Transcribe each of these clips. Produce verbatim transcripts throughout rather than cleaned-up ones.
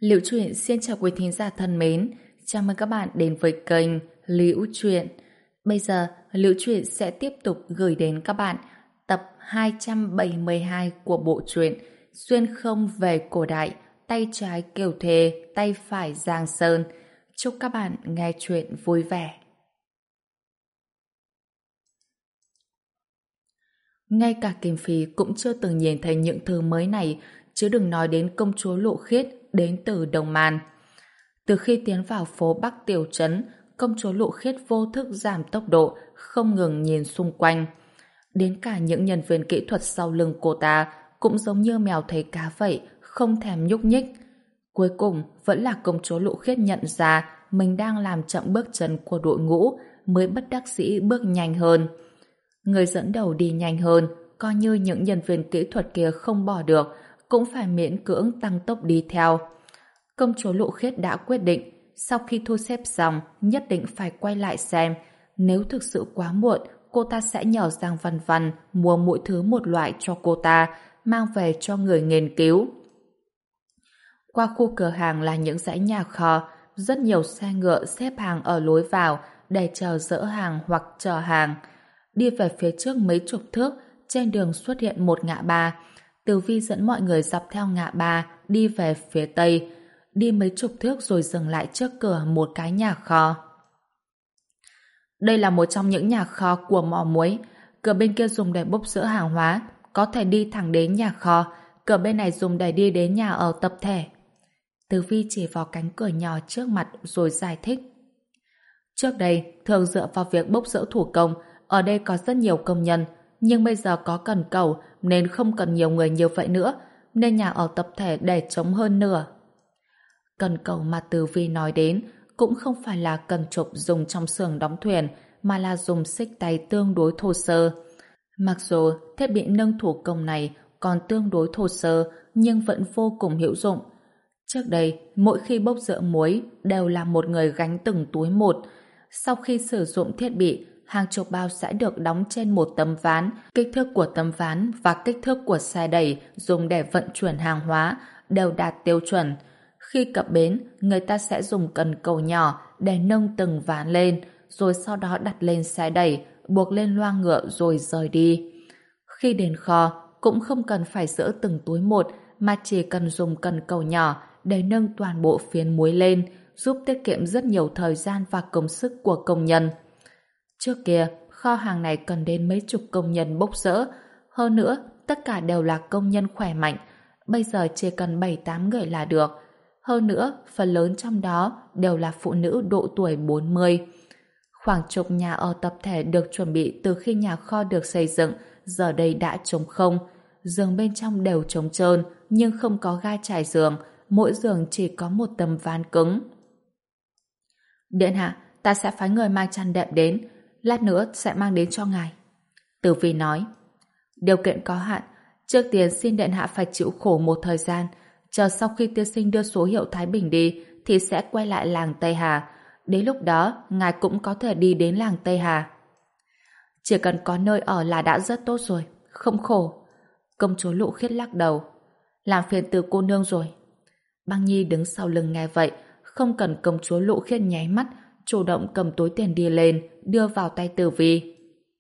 Liễu Chuyện xin chào quý thính giả thân mến, chào mừng các bạn đến với kênh Liễu Chuyện. Bây giờ, Liễu Chuyện sẽ tiếp tục gửi đến các bạn tập hai trăm bảy mươi hai của bộ truyện Xuyên không về cổ đại, tay trái Kiều Thề, tay phải Giang Sơn. Chúc các bạn nghe chuyện vui vẻ. Ngay cả Kim Phi cũng chưa từng nhìn thấy những thứ mới này, chứ đừng nói đến công chúa Lộ Khiết đến từ Đồng Man. Từ khi tiến vào phố Bắc Tiểu Trấn, công chúa Lộ Khiết vô thức giảm tốc độ, không ngừng nhìn xung quanh. Đến cả những nhân viên kỹ thuật sau lưng cô ta cũng giống như mèo thấy cá vậy, không thèm nhúc nhích. Cuối cùng, vẫn là công chúa Lộ Khiết nhận ra mình đang làm chậm bước chân của đội ngũ, mới bất đắc dĩ bước nhanh hơn. Người dẫn đầu đi nhanh hơn, coi như những nhân viên kỹ thuật kia không bỏ được, cũng phải miễn cưỡng tăng tốc đi theo. Công chúa Lộ Khiết đã quyết định, sau khi thu xếp xong, nhất định phải quay lại xem. Nếu thực sự quá muộn, cô ta sẽ nhờ Giang Văn Văn mua mỗi thứ một loại cho cô ta, mang về cho người nghiên cứu. Qua khu cửa hàng là những dãy nhà kho, rất nhiều xe ngựa xếp hàng ở lối vào để chờ dỡ hàng hoặc chờ hàng. Đi về phía trước mấy chục thước, trên đường xuất hiện một ngã ba. Từ Vi dẫn mọi người dọc theo ngã ba đi về phía tây. Đi mấy chục thước rồi dừng lại trước cửa một cái nhà kho. Đây là một trong những nhà kho của mỏ muối. Cửa bên kia dùng để bốc rỡ hàng hóa, có thể đi thẳng đến nhà kho. Cửa bên này dùng để đi đến nhà ở tập thể. Từ Vi chỉ vào cánh cửa nhỏ trước mặt rồi giải thích. Trước đây, thường dựa vào việc bốc rỡ thủ công, ở đây có rất nhiều công nhân, nhưng bây giờ có cần cầu nên không cần nhiều người như vậy nữa, nên nhà ở tập thể để trống hơn nửa. Cần cầu mà Từ Vi nói đến cũng không phải là cần trục dùng trong xưởng đóng thuyền, mà là dùng xích tay tương đối thô sơ. Mặc dù thiết bị nâng thủ công này còn tương đối thô sơ, nhưng vẫn vô cùng hữu dụng. Trước đây, mỗi khi bốc rỡ muối đều là một người gánh từng túi một. Sau khi sử dụng thiết bị, hàng chục bao sẽ được đóng trên một tấm ván. Kích thước của tấm ván và kích thước của xe đẩy dùng để vận chuyển hàng hóa đều đạt tiêu chuẩn. Khi cập bến, người ta sẽ dùng cần cầu nhỏ để nâng từng ván lên, rồi sau đó đặt lên xe đẩy, buộc lên loa ngựa rồi rời đi. Khi đến kho, cũng không cần phải dỡ từng túi một, mà chỉ cần dùng cần cầu nhỏ để nâng toàn bộ phiến muối lên, giúp tiết kiệm rất nhiều thời gian và công sức của công nhân. Trước kia, kho hàng này cần đến mấy chục công nhân bốc rỡ. Hơn nữa, tất cả đều là công nhân khỏe mạnh. Bây giờ chỉ cần bảy tám người là được. Hơn nữa, phần lớn trong đó đều là phụ nữ độ tuổi bốn mươi. Khoảng chục nhà ở tập thể được chuẩn bị từ khi nhà kho được xây dựng, giờ đây đã trống không. Giường bên trong đều trống trơn, nhưng không có ga trải giường. Mỗi giường chỉ có một tấm ván cứng. Điện hạ, ta sẽ phái người mang chăn đệm đến, lát nữa sẽ mang đến cho ngài. Tử Vi nói. Điều kiện có hạn, trước tiên xin điện hạ phải chịu khổ một thời gian, chờ sau khi tiên sinh đưa số hiệu Thái Bình đi thì sẽ quay lại làng Tây Hà. Đến lúc đó, ngài cũng có thể đi đến làng Tây Hà. Chỉ cần có nơi ở là đã rất tốt rồi, không khổ. Công chúa Lộ Khiết lắc đầu. Làm phiền từ cô nương rồi. Băng Nhi đứng sau lưng nghe vậy, không cần công chúa Lộ Khiết nháy mắt, chủ động cầm túi tiền đi lên, đưa vào tay Tử Vi.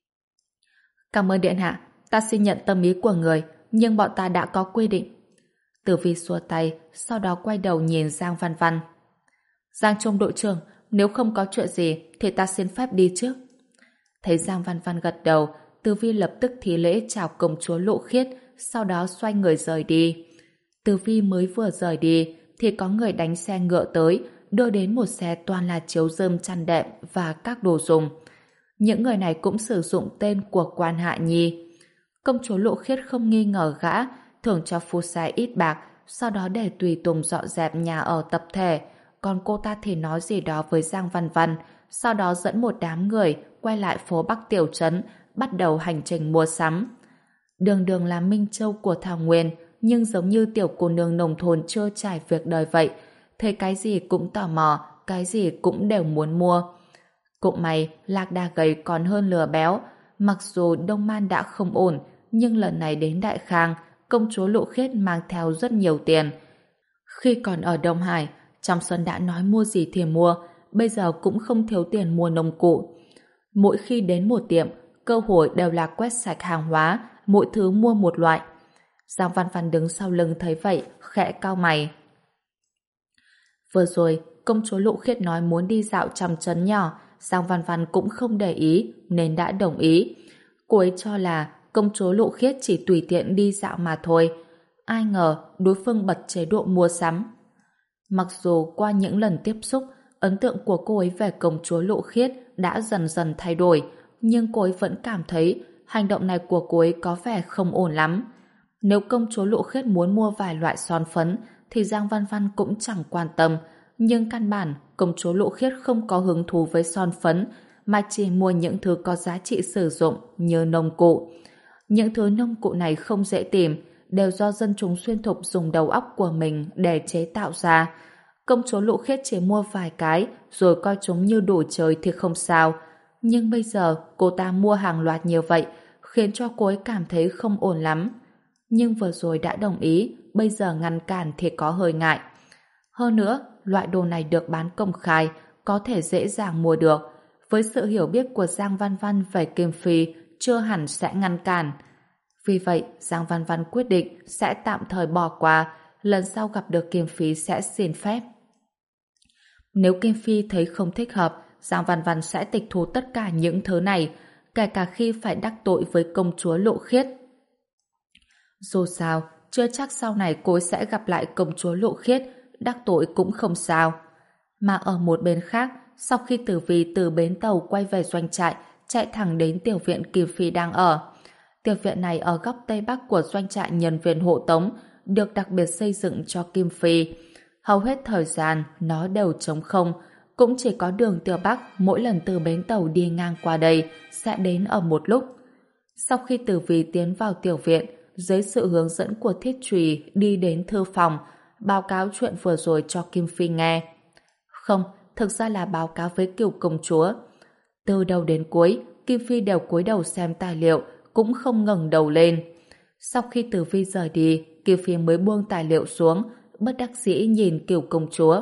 Cảm ơn điện hạ, ta xin nhận tâm ý của người, nhưng bọn ta đã có quy định. Tử Vi xua tay, sau đó quay đầu nhìn Giang Văn Văn. Giang Trung đội trưởng, nếu không có chuyện gì thì ta xin phép đi trước. Thấy Giang Văn Văn gật đầu, Tử Vi lập tức thi lễ chào công chúa Lộ Khiết, sau đó xoay người rời đi. Tử Vi mới vừa rời đi thì có người đánh xe ngựa tới, đưa đến một xe toàn là chiếu rơm chăn đệm và các đồ dùng. Những người này cũng sử dụng tên của quan Hạ Nhi. Công chúa Lộ Khiết không nghi ngờ gã, thưởng cho phu xe ít bạc, sau đó để tùy tùng dọn dẹp nhà ở tập thể. Còn cô ta thì nói gì đó với Giang Văn Văn, sau đó dẫn một đám người quay lại phố Bắc Tiểu Trấn, bắt đầu hành trình mua sắm. Đường đường là Minh Châu của Thảo Nguyên, nhưng giống như tiểu cô nương nông thôn chưa trải việc đời vậy, thấy cái gì cũng tò mò, cái gì cũng đều muốn mua. Cũng may, lạc đà gầy còn hơn lừa béo. Mặc dù Đông Man đã không ổn, nhưng lần này đến Đại Khang, công chúa Lộ Khiết mang theo rất nhiều tiền. Khi còn ở Đông Hải, Trong Xuân đã nói mua gì thì mua, bây giờ cũng không thiếu tiền mua nông cụ. Mỗi khi đến một tiệm, cơ hội đều là quét sạch hàng hóa, mỗi thứ mua một loại. Giang Văn Văn đứng sau lưng thấy vậy, khẽ cau mày. Vừa rồi, công chúa Lộ Khiết nói muốn đi dạo trong trấn nhỏ, Giang Văn Văn cũng không để ý, nên đã đồng ý. Cô ấy cho là công chúa Lộ Khiết chỉ tùy tiện đi dạo mà thôi. Ai ngờ đối phương bật chế độ mua sắm. Mặc dù qua những lần tiếp xúc, ấn tượng của cô ấy về công chúa Lộ Khiết đã dần dần thay đổi, nhưng cô ấy vẫn cảm thấy hành động này của cô ấy có vẻ không ổn lắm. Nếu công chúa Lộ Khiết muốn mua vài loại son phấn, thì Giang Văn Văn cũng chẳng quan tâm, nhưng căn bản công chúa Lộ Khiết không có hứng thú với son phấn, mà chỉ mua những thứ có giá trị sử dụng như nông cụ. Những thứ nông cụ này không dễ tìm, đều do dân chúng xuyên thục dùng đầu óc của mình để chế tạo ra. Công chúa Lộ Khiết chỉ mua vài cái rồi coi chúng như đồ chơi thì không sao. Nhưng bây giờ cô ta mua hàng loạt như vậy khiến cho cô ấy cảm thấy không ổn lắm. Nhưng vừa rồi đã đồng ý, bây giờ ngăn cản thì có hơi ngại. Hơn nữa, loại đồ này được bán công khai, có thể dễ dàng mua được. Với sự hiểu biết của Giang Văn Văn về Kim Phi, chưa hẳn sẽ ngăn cản. Vì vậy, Giang Văn Văn quyết định sẽ tạm thời bỏ qua, lần sau gặp được Kim Phi sẽ xin phép. Nếu Kim Phi thấy không thích hợp, Giang Văn Văn sẽ tịch thu tất cả những thứ này, kể cả khi phải đắc tội với công chúa Lộ Khiết. Dù sao, chưa chắc sau này cô sẽ gặp lại công chúa Lộ Khiết, đắc tội cũng không sao. Mà ở một bên khác, sau khi Tử Vi từ bến tàu quay về doanh trại, chạy thẳng đến tiểu viện Kim Phi đang ở. Tiểu viện này ở góc tây bắc của doanh trại nhân viên hộ tống, được đặc biệt xây dựng cho Kim Phi. Hầu hết thời gian nó đều trống không, cũng chỉ có đường Tiểu Bắc mỗi lần từ bến tàu đi ngang qua đây sẽ đến ở một lúc. Sau khi Tử Vi tiến vào tiểu viện, dưới sự hướng dẫn của Thiết Trùy đi đến thư phòng, báo cáo chuyện vừa rồi cho Kim Phi nghe. Không, thực ra là báo cáo với Kiều công chúa. Từ đầu đến cuối, Kim Phi đều cúi đầu xem tài liệu, cũng không ngẩng đầu lên. Sau khi Tử Vi rời đi, Kim Phi mới buông tài liệu xuống, bất đắc dĩ nhìn Kiều công chúa.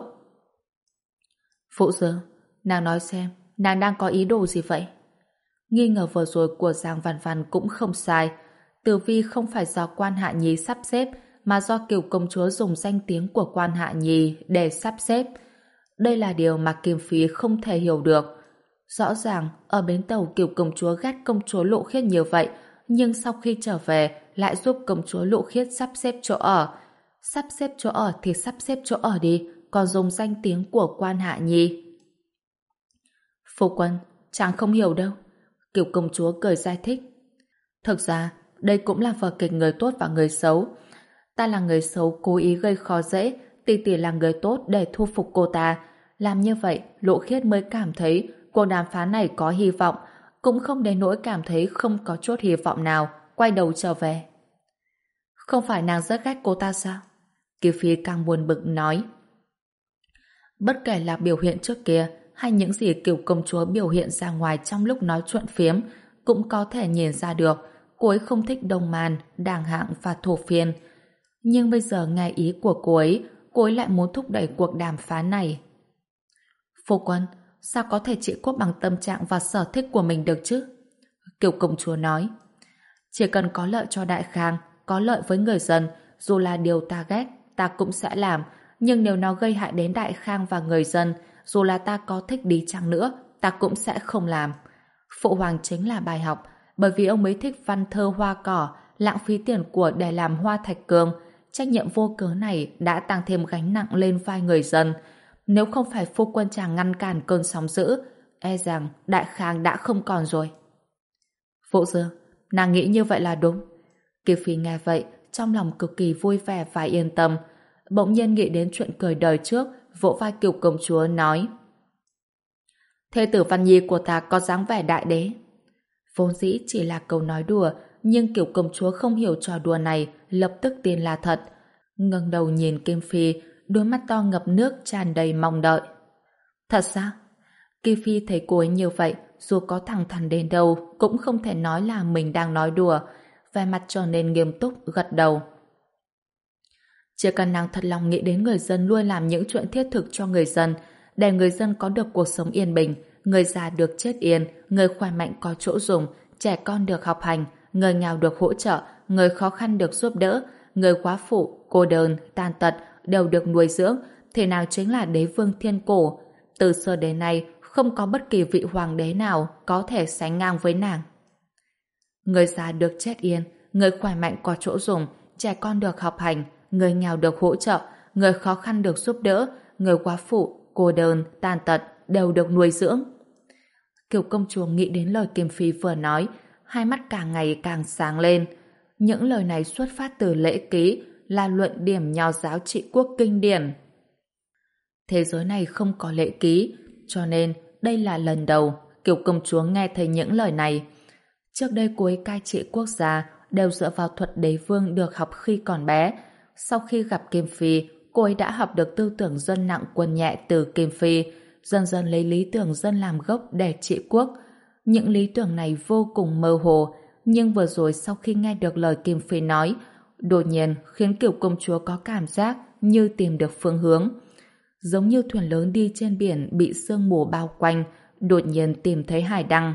Phụ Dương, nàng nói xem, nàng đang có ý đồ gì vậy? Nghi ngờ vừa rồi của Giang Văn Văn cũng không sai. Tử Vi không phải do Quan Hạ Nhi sắp xếp, mà do Kiều công chúa dùng danh tiếng của Quan Hạ Nhi để sắp xếp. Đây là điều mà Kim Phi không thể hiểu được. Rõ ràng, ở bến tàu Kiều công chúa ghét công chúa Lộ Khiết như vậy, nhưng sau khi trở về lại giúp công chúa Lộ Khiết sắp xếp chỗ ở. Sắp xếp chỗ ở thì sắp xếp chỗ ở đi, còn dùng danh tiếng của Quan Hạ Nhi. Phu quân, chàng không hiểu đâu. Kiều công chúa cười giải thích. Thực ra, đây cũng là vở kịch người tốt và người xấu. Ta là người xấu cố ý gây khó dễ, tỷ tỷ là người tốt để thu phục cô ta. Làm như vậy, Lộ Khiết mới cảm thấy cuộc đàm phán này có hy vọng, cũng không đến nỗi cảm thấy không có chút hy vọng nào, quay đầu trở về. Không phải nàng rất ghét cô ta sao? Kiều Phi càng buồn bực nói. Bất kể là biểu hiện trước kia hay những gì Kiều công chúa biểu hiện ra ngoài trong lúc nói chuyện phiếm, cũng có thể nhìn ra được cô ấy không thích Đông Man, Đàng Hạng và Thổ Phiên. Nhưng bây giờ nghe ý của cô ấy, cô ấy lại muốn thúc đẩy cuộc đàm phán này. Phu quân, sao có thể chỉ cốt bằng tâm trạng và sở thích của mình được chứ? Kiều công chúa nói. Chỉ cần có lợi cho Đại Khang, có lợi với người dân, dù là điều ta ghét, ta cũng sẽ làm. Nhưng nếu nó gây hại đến Đại Khang và người dân, dù là ta có thích đi chăng nữa, ta cũng sẽ không làm. Phụ hoàng chính là bài học, bởi vì ông ấy thích văn thơ hoa cỏ, lãng phí tiền của để làm hoa thạch cương. Trách nhiệm vô cớ này đã tăng thêm gánh nặng lên vai người dân. Nếu không phải phu quân chàng ngăn cản cơn sóng dữ, e rằng Đại Khang đã không còn rồi. Phụ Dương, nàng nghĩ như vậy là đúng. Kiều Phi nghe vậy, trong lòng cực kỳ vui vẻ và yên tâm. Bỗng nhiên nghĩ đến chuyện cười đời trước, vỗ vai Kiều công chúa nói. Thê tử Văn Nhi của ta có dáng vẻ đại đế. Vốn dĩ chỉ là câu nói đùa, nhưng Kiều công chúa không hiểu trò đùa này, lập tức tin là thật. Ngẩng đầu nhìn Kim Phi, đôi mắt to ngập nước tràn đầy mong đợi. Thật sao? Kim Phi thấy cô ấy như vậy, dù có thẳng thắn đến đâu, cũng không thể nói là mình đang nói đùa. Vẻ mặt trở nên nghiêm túc, gật đầu. Chỉ cần nàng thật lòng nghĩ đến người dân, luôn làm những chuyện thiết thực cho người dân, để người dân có được cuộc sống yên bình, người già được chết yên, người khỏe mạnh có chỗ dùng, trẻ con được học hành, người nghèo được hỗ trợ, người khó khăn được giúp đỡ, người quá phụ, cô đơn, tàn tật đều được nuôi dưỡng, thì nàng chính là đế vương thiên cổ. Từ xưa đến nay, không có bất kỳ vị hoàng đế nào có thể sánh ngang với nàng. Người già được chết yên, người khỏe mạnh có chỗ dùng, trẻ con được học hành, người nghèo được hỗ trợ, người khó khăn được giúp đỡ, người quá phụ, cô đơn, tàn tật đều được nuôi dưỡng. Kiều công chúa nghĩ đến lời Kim Phi vừa nói, hai mắt càng ngày càng sáng lên. Những lời này xuất phát từ lễ ký, là luận điểm nho giáo trị quốc kinh điển. Thế giới này không có lễ ký, cho nên đây là lần đầu Kiều công chúa nghe thấy những lời này. Trước đây cô ấy cai trị quốc gia đều dựa vào thuật đế vương được học khi còn bé. Sau khi gặp Kim Phi, cô ấy đã học được tư tưởng dân nặng quân nhẹ từ Kim Phi, dần dần lấy lý tưởng dân làm gốc để trị quốc. Những lý tưởng này vô cùng mơ hồ, nhưng vừa rồi sau khi nghe được lời Kim Phi nói, đột nhiên khiến Kiều công chúa có cảm giác như tìm được phương hướng. Giống như thuyền lớn đi trên biển bị sương mù bao quanh, đột nhiên tìm thấy hải đăng.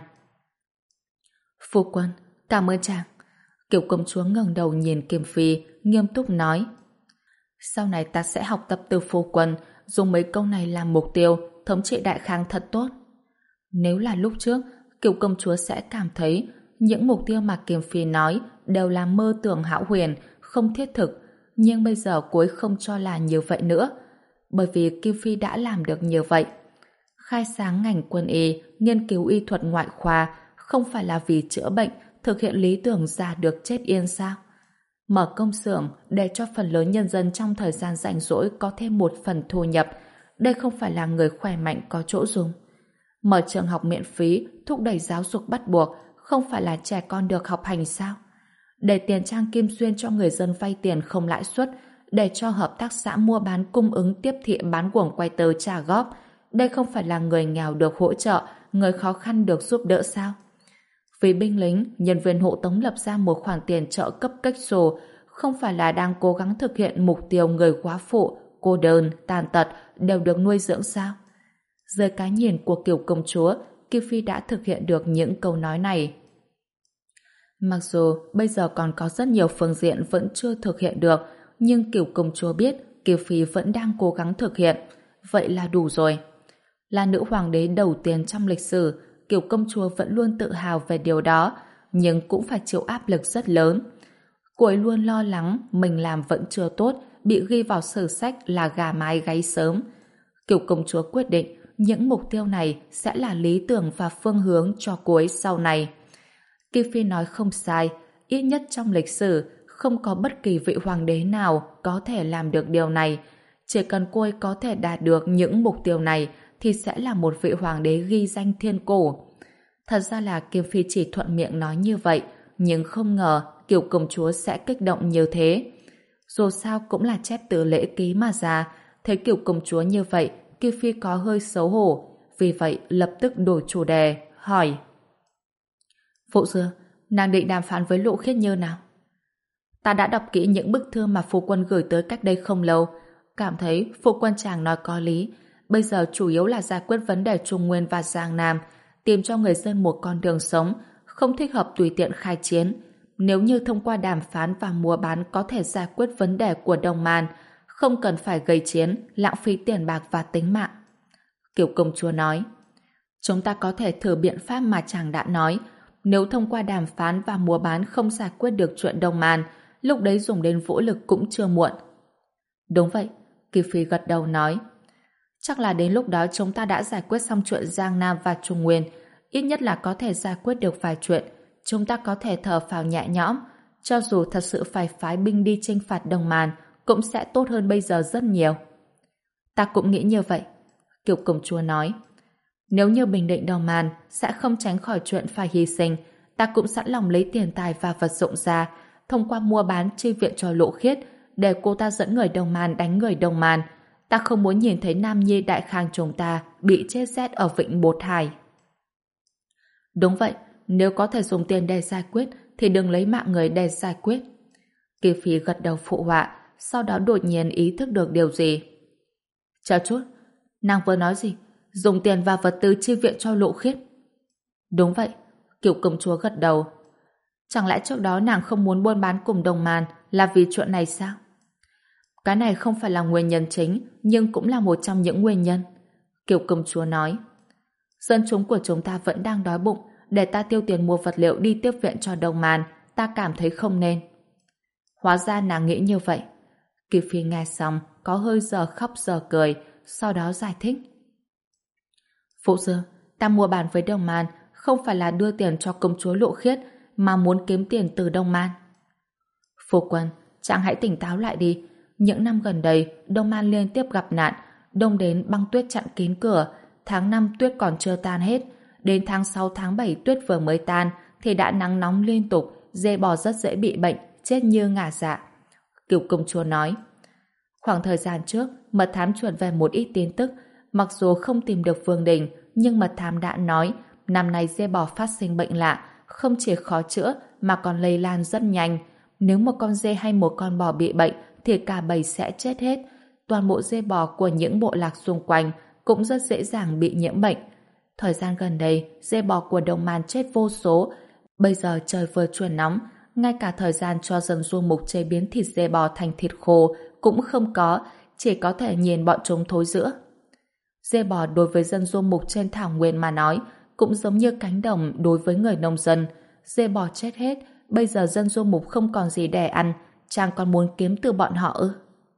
Phu quân, cảm ơn chàng. Kiều công chúa ngẩng đầu nhìn Kim Phi, nghiêm túc nói: sau này ta sẽ học tập từ phu quân, dùng mấy câu này làm mục tiêu, thống trị Đại Khang thật tốt. Nếu là lúc trước, Kiều công chúa sẽ cảm thấy những mục tiêu mà Kim Phi nói đều là mơ tưởng hão huyền, không thiết thực, nhưng bây giờ cô ấy không cho là như vậy nữa, bởi vì Kim Phi đã làm được như vậy. Khai sáng ngành quân y, nghiên cứu y thuật ngoại khoa không phải là vì chữa bệnh, thực hiện lý tưởng già được chết yên sao? Mở công xưởng để cho phần lớn nhân dân trong thời gian rảnh rỗi có thêm một phần thu nhập, đây không phải là người khỏe mạnh có chỗ dùng. Mở trường học miễn phí, thúc đẩy giáo dục bắt buộc, không phải là trẻ con được học hành sao? Để tiền trang kim xuyên cho người dân vay tiền không lãi suất, để cho hợp tác xã mua bán cung ứng tiếp thị bán guồng quay tơ trả góp, đây không phải là người nghèo được hỗ trợ, người khó khăn được giúp đỡ sao? Vì binh lính, nhân viên hộ tống lập ra một khoản tiền trợ cấp cách xù, không phải là đang cố gắng thực hiện mục tiêu người quá phụ, cô đơn, tàn tật đều được nuôi dưỡng sao? Dưới cái nhìn của Kiều công chúa, Kim Phi đã thực hiện được những câu nói này. Mặc dù bây giờ còn có rất nhiều phương diện vẫn chưa thực hiện được, nhưng Kiều công chúa biết Kim Phi vẫn đang cố gắng thực hiện. Vậy là đủ rồi. Là nữ hoàng đế đầu tiên trong lịch sử, Kiều công chúa vẫn luôn tự hào về điều đó, nhưng cũng phải chịu áp lực rất lớn. Cô ấy luôn lo lắng mình làm vẫn chưa tốt, bị ghi vào sử sách là gà mái gáy sớm. Kiều công chúa quyết định những mục tiêu này sẽ là lý tưởng và phương hướng cho cô ấy sau này. Kim Phi nói không sai, ít nhất trong lịch sử không có bất kỳ vị hoàng đế nào có thể làm được điều này. Chỉ cần cô ấy có thể đạt được những mục tiêu này thì sẽ là một vị hoàng đế ghi danh thiên cổ. Thật ra là Kim Phi chỉ thuận miệng nói như vậy, nhưng không ngờ Kiều công chúa sẽ kích động như thế. Dù sao cũng là chép từ lễ ký mà ra, thấy Kiều công chúa như vậy, Kim Phi có hơi xấu hổ, vì vậy lập tức đổi chủ đề, hỏi: Phụ dưa, nàng định đàm phán với Lộ Khiết như nào? Ta đã đọc kỹ những bức thư mà phu quân gửi tới cách đây không lâu, cảm thấy phu quân chàng nói có lý. Bây giờ chủ yếu là giải quyết vấn đề Trung Nguyên và Giang Nam, tìm cho người dân một con đường sống, không thích hợp tùy tiện khai chiến. Nếu như thông qua đàm phán và mua bán có thể giải quyết vấn đề của Đông Man, không cần phải gây chiến, lãng phí tiền bạc và tính mạng. Kiều công chúa nói: chúng ta có thể thử biện pháp mà chàng đã nói. Nếu thông qua đàm phán và mua bán không giải quyết được chuyện Đông Man, lúc đấy dùng đến vũ lực cũng chưa muộn. Đúng vậy, Kim Phi gật đầu nói. Chắc là đến lúc đó chúng ta đã giải quyết xong chuyện Giang Nam và Trung Nguyên, ít nhất là có thể giải quyết được vài chuyện. Chúng ta có thể thở phào nhẹ nhõm, cho dù thật sự phải phái binh đi chinh phạt Đông Man, cũng sẽ tốt hơn bây giờ rất nhiều. Ta cũng nghĩ như vậy, Kiều công chúa nói. Nếu như bình định Đông Man, sẽ không tránh khỏi chuyện phải hy sinh, ta cũng sẵn lòng lấy tiền tài và vật dụng ra, thông qua mua bán chi viện cho Lộ Khiết, để cô ta dẫn người Đông Man đánh người Đông Man. Ta không muốn nhìn thấy Nam Nhi Đại Khang chúng ta bị chết rét ở vịnh Bột Hải. Đúng vậy, nếu có thể dùng tiền để giải quyết thì đừng lấy mạng người để giải quyết. Kim Phi gật đầu phụ họa, sau đó đột nhiên ý thức được điều gì. Chờ chút, nàng vừa nói gì? Dùng tiền và vật tư chi viện cho Lộ Khiết. Đúng vậy, Cửu công chúa gật đầu. Chẳng lẽ trước đó nàng không muốn buôn bán cùng Đồng Màn là vì chuyện này sao? Cái này không phải là nguyên nhân chính, nhưng cũng là một trong những nguyên nhân. Cửu công chúa nói. Dân chúng của chúng ta vẫn đang đói bụng, để ta tiêu tiền mua vật liệu đi tiếp viện cho Đồng Màn, ta cảm thấy không nên. Hóa ra nàng nghĩ như vậy. Kỳ Phi nghe xong, có hơi giờ khóc giờ cười, sau đó giải thích. Phụ Dương, ta mua bàn với Đồng Màn không phải là đưa tiền cho công chúa Lộ Khiết, mà muốn kiếm tiền từ Đông Man. Phu quân, chàng hãy tỉnh táo lại đi. Những năm gần đây, Đông Man liên tiếp gặp nạn, đông đến băng tuyết chặn kín cửa. Tháng năm tuyết còn chưa tan hết, đến tháng sáu tháng bảy tuyết vừa mới tan thì đã nắng nóng liên tục, dê bò rất dễ bị bệnh, chết như ngả dạ. Cửu công chúa nói. Khoảng thời gian trước, mật thám truyền về một ít tin tức, mặc dù không tìm được Vương Đình, nhưng mật thám đã nói năm nay dê bò phát sinh bệnh lạ, không chỉ khó chữa mà còn lây lan rất nhanh. Nếu một con dê hay một con bò bị bệnh thì cả bầy sẽ chết hết. Toàn bộ dê bò của những bộ lạc xung quanh cũng rất dễ dàng bị nhiễm bệnh. Thời gian gần đây, dê bò của Đồng Man chết vô số. Bây giờ trời vừa chuyển nóng, ngay cả thời gian cho dân du mục chế biến thịt dê bò thành thịt khô cũng không có, chỉ có thể nhìn bọn chúng thối rữa. Dê bò đối với dân du mục trên thảo nguyên mà nói cũng giống như cánh đồng đối với người nông dân. Dê bò chết hết, bây giờ dân du mục không còn gì để ăn, chàng còn muốn kiếm từ bọn họ ư?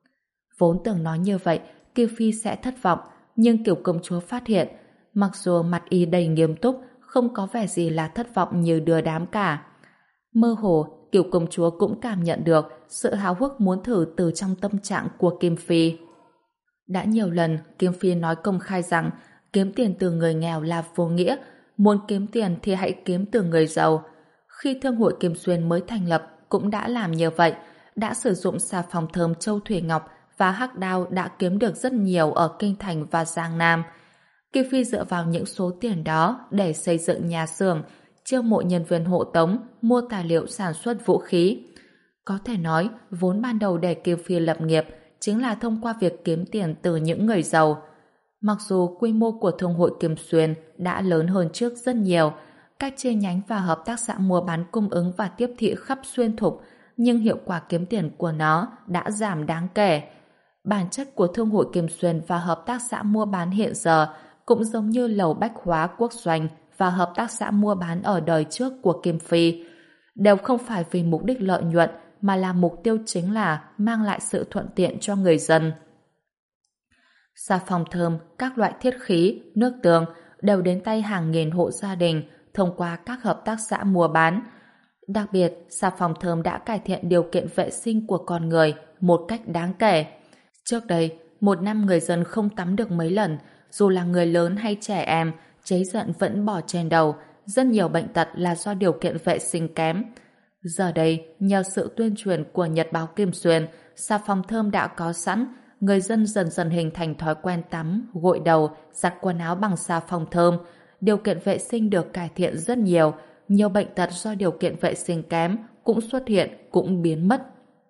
Vốn tưởng nói như vậy, Kiều Phi sẽ thất vọng, nhưng Cửu công chúa phát hiện, mặc dù mặt y đầy nghiêm túc, không có vẻ gì là thất vọng như đưa đám cả. Mơ hồ, Cửu công chúa cũng cảm nhận được sự háo hức muốn thử từ trong tâm trạng của Kim Phi. Đã nhiều lần, Kim Phi nói công khai rằng kiếm tiền từ người nghèo là vô nghĩa, muốn kiếm tiền thì hãy kiếm từ người giàu. Khi Thương hội Kim Xuyên mới thành lập, cũng đã làm như vậy, đã sử dụng xà phòng thơm Châu Thủy Ngọc và hắc đao đã kiếm được rất nhiều ở Kinh Thành và Giang Nam. Kim Phi dựa vào những số tiền đó để xây dựng nhà xưởng, chiêu mộ nhân viên hộ tống, mua tài liệu sản xuất vũ khí. Có thể nói, vốn ban đầu để Kim Phi lập nghiệp chính là thông qua việc kiếm tiền từ những người giàu. Mặc dù quy mô của Thương hội Kim Xuyên đã lớn hơn trước rất nhiều, các chi nhánh và hợp tác xã mua bán cung ứng và tiếp thị khắp xuyên thục, nhưng hiệu quả kiếm tiền của nó đã giảm đáng kể. Bản chất của Thương hội Kim Xuyên và hợp tác xã mua bán hiện giờ cũng giống như Lầu Bách Hóa Quốc Doanh và hợp tác xã mua bán ở đời trước của Kim Phi, đều không phải vì mục đích lợi nhuận mà là mục tiêu chính là mang lại sự thuận tiện cho người dân. Xà phòng thơm, các loại thiết khí, nước tương đều đến tay hàng nghìn hộ gia đình thông qua các hợp tác xã mua bán. Đặc biệt, xà phòng thơm đã cải thiện điều kiện vệ sinh của con người một cách đáng kể. Trước đây, một năm người dân không tắm được mấy lần, dù là người lớn hay trẻ em, cháy giận vẫn bỏ trên đầu, rất nhiều bệnh tật là do điều kiện vệ sinh kém. Giờ đây, nhờ sự tuyên truyền của Nhật báo Kim Xuyên, xà phòng thơm đã có sẵn, người dân dần dần hình thành thói quen tắm, gội đầu, giặt quần áo bằng xà phòng thơm. Điều kiện vệ sinh được cải thiện rất nhiều, nhiều bệnh tật do điều kiện vệ sinh kém cũng xuất hiện, cũng biến mất.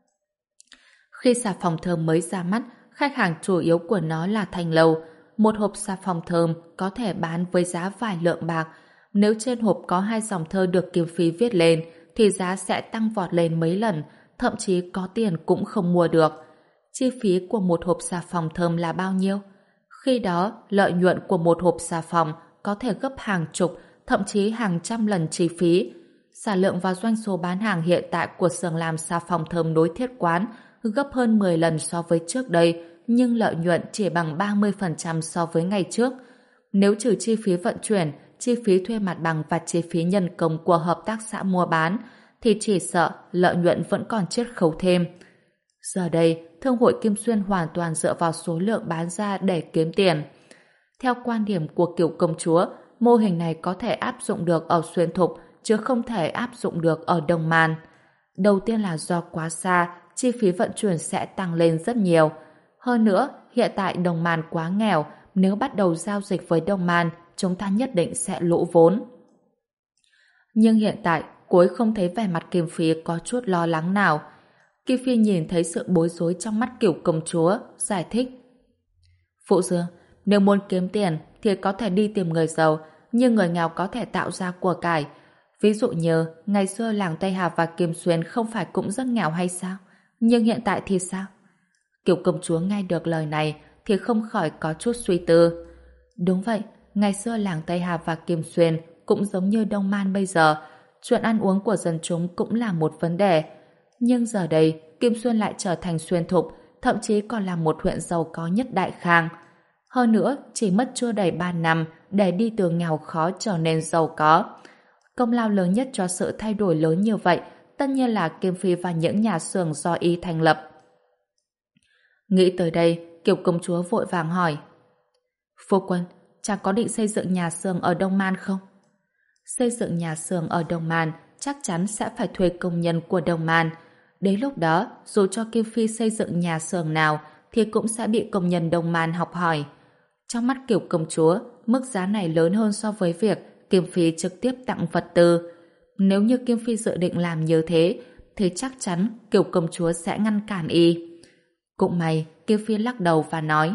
Khi xà phòng thơm mới ra mắt, khách hàng chủ yếu của nó là Thanh Lâu. Một hộp xà phòng thơm có thể bán với giá vài lượng bạc. Nếu trên hộp có hai dòng thơ được Kim Phi viết lên, thì giá sẽ tăng vọt lên mấy lần, thậm chí có tiền cũng không mua được. Chi phí của một hộp xà phòng thơm là bao nhiêu? Khi đó, lợi nhuận của một hộp xà phòng có thể gấp hàng chục, thậm chí hàng trăm lần chi phí. Sản lượng và doanh số bán hàng hiện tại của xưởng làm xà phòng thơm Nối Thiết Quán gấp hơn mười lần so với trước đây, nhưng lợi nhuận chỉ bằng ba mươi phần trăm so với ngày trước. Nếu trừ chi phí vận chuyển, chi phí thuê mặt bằng và chi phí nhân công của hợp tác xã mua bán, thì chỉ sợ lợi nhuận vẫn còn chiết khấu thêm. Giờ đây, Thương hội Kim Xuyên hoàn toàn dựa vào số lượng bán ra để kiếm tiền. Theo quan điểm của Cửu công chúa, mô hình này có thể áp dụng được ở xuyên thục, chứ không thể áp dụng được ở Đông Man. Đầu tiên là do quá xa, chi phí vận chuyển sẽ tăng lên rất nhiều. Hơn nữa, hiện tại Đông Man quá nghèo, nếu bắt đầu giao dịch với Đông Man, chúng ta nhất định sẽ lỗ vốn. Nhưng hiện tại, cô ấy không thấy vẻ mặt Kim Phi có chút lo lắng nào. Kim Phi nhìn thấy sự bối rối trong mắt Kiểu công chúa, giải thích. Phụ Dương, nếu muốn kiếm tiền thì có thể đi tìm người giàu, nhưng người nghèo có thể tạo ra của cải. Ví dụ như, ngày xưa làng Tây Hà và Kim Xuyên không phải cũng rất nghèo hay sao? Nhưng hiện tại thì sao? Kiểu công chúa nghe được lời này thì không khỏi có chút suy tư. Đúng vậy, ngày xưa làng Tây Hà và Kim Xuyên cũng giống như Đông Man bây giờ, chuyện ăn uống của dân chúng cũng là một vấn đề. Nhưng giờ đây, Kim Xuyên lại trở thành xuyên thục, thậm chí còn là một huyện giàu có nhất Đại Khang. Hơn nữa, chỉ mất chưa đầy ba năm để đi từ nghèo khó trở nên giàu có. Công lao lớn nhất cho sự thay đổi lớn như vậy tất nhiên là Kim Phi và những nhà xưởng do y thành lập. Nghĩ tới đây, Kiều công chúa vội vàng hỏi. Phu quân, chàng có định xây dựng nhà xưởng ở Đông Man không? Xây dựng nhà xưởng ở Đông Man chắc chắn sẽ phải thuê công nhân của Đông Man. Đến lúc đó, dù cho Kim Phi xây dựng nhà xưởng nào thì cũng sẽ bị công nhân Đông Man học hỏi. Trong mắt Kiều công chúa, mức giá này lớn hơn so với việc Kim Phi trực tiếp tặng vật tư. Nếu như Kim Phi dự định làm như thế, thì chắc chắn Kiều công chúa sẽ ngăn cản y. Cũng may, Kim Phi lắc đầu và nói: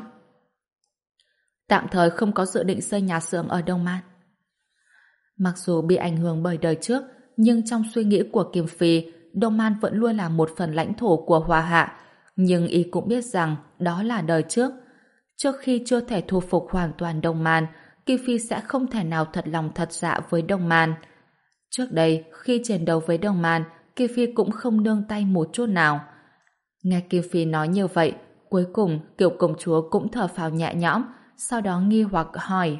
tạm thời không có dự định xây nhà xưởng ở Đông Man. Mặc dù bị ảnh hưởng bởi đời trước, nhưng trong suy nghĩ của Kim Phi, Đông Man vẫn luôn là một phần lãnh thổ của Hoa Hạ. Nhưng y cũng biết rằng đó là đời trước. Trước khi chưa thể thu phục hoàn toàn Đông Man, Kim Phi sẽ không thể nào thật lòng thật dạ với Đông Man. Trước đây, khi chiến đấu với Đông Man, Kim Phi cũng không nương tay một chút nào. Nghe Kim Phi nói như vậy, cuối cùng Kiều công chúa cũng thở phào nhẹ nhõm, sau đó nghi hoặc hỏi: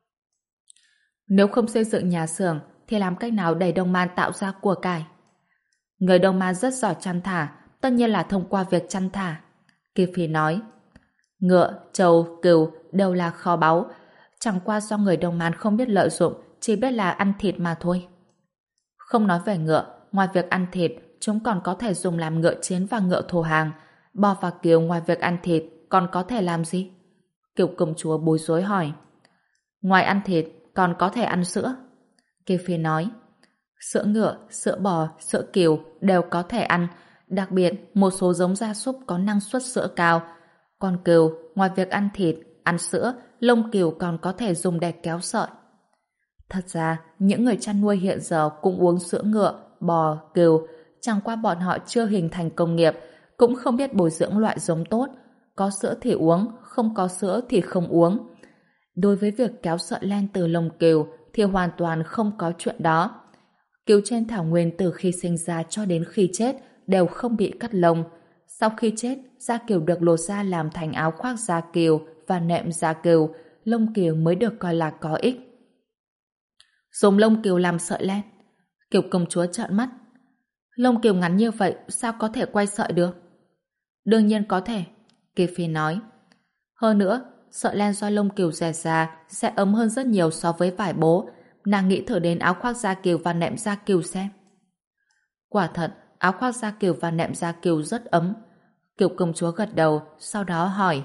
nếu không xây dựng nhà xưởng thì làm cách nào để Đông Man tạo ra của cải? Người Đông Man rất giỏi chăn thả, tất nhiên là thông qua việc chăn thả. Kim Phi nói: ngựa, trâu, cừu đều là kho báu, chẳng qua do người Đông Man không biết lợi dụng, chỉ biết là ăn thịt mà thôi. Không nói về ngựa, ngoài việc ăn thịt, chúng còn có thể dùng làm ngựa chiến và ngựa thổ hàng. Bò và kiều ngoài việc ăn thịt còn có thể làm gì? Kiều công chúa bối rối hỏi. Ngoài ăn thịt còn có thể ăn sữa. Kim Phi nói: sữa ngựa, sữa bò, sữa cừu đều có thể ăn, đặc biệt một số giống gia súc có năng suất sữa cao. Còn cừu, ngoài việc ăn thịt, ăn sữa, lông cừu còn có thể dùng để kéo sợi. Thật ra, những người chăn nuôi hiện giờ cũng uống sữa ngựa, bò, cừu, chẳng qua bọn họ chưa hình thành công nghiệp, cũng không biết bồi dưỡng loại giống tốt. Có sữa thì uống, không có sữa thì không uống. Đối với việc kéo sợi len từ lông cừu thì hoàn toàn không có chuyện đó. Cừu trên thảo nguyên từ khi sinh ra cho đến khi chết đều không bị cắt lông. Sau khi chết, da cừu được lột ra làm thành áo khoác da cừu và nệm da cừu, lông cừu mới được coi là có ích. Dùng lông cừu làm sợi len. Kiều công chúa trợn mắt. Lông cừu ngắn như vậy sao có thể quay sợi được? Đương nhiên có thể, Kim Phi nói. Hơn nữa, sợi len do lông cừu dệt ra sẽ ấm hơn rất nhiều so với vải bố. Nàng nghĩ thử đến áo khoác da cừu và nệm da cừu xem. Quả thật, áo khoác da cừu và nệm da cừu rất ấm. Kiều công chúa gật đầu, sau đó hỏi: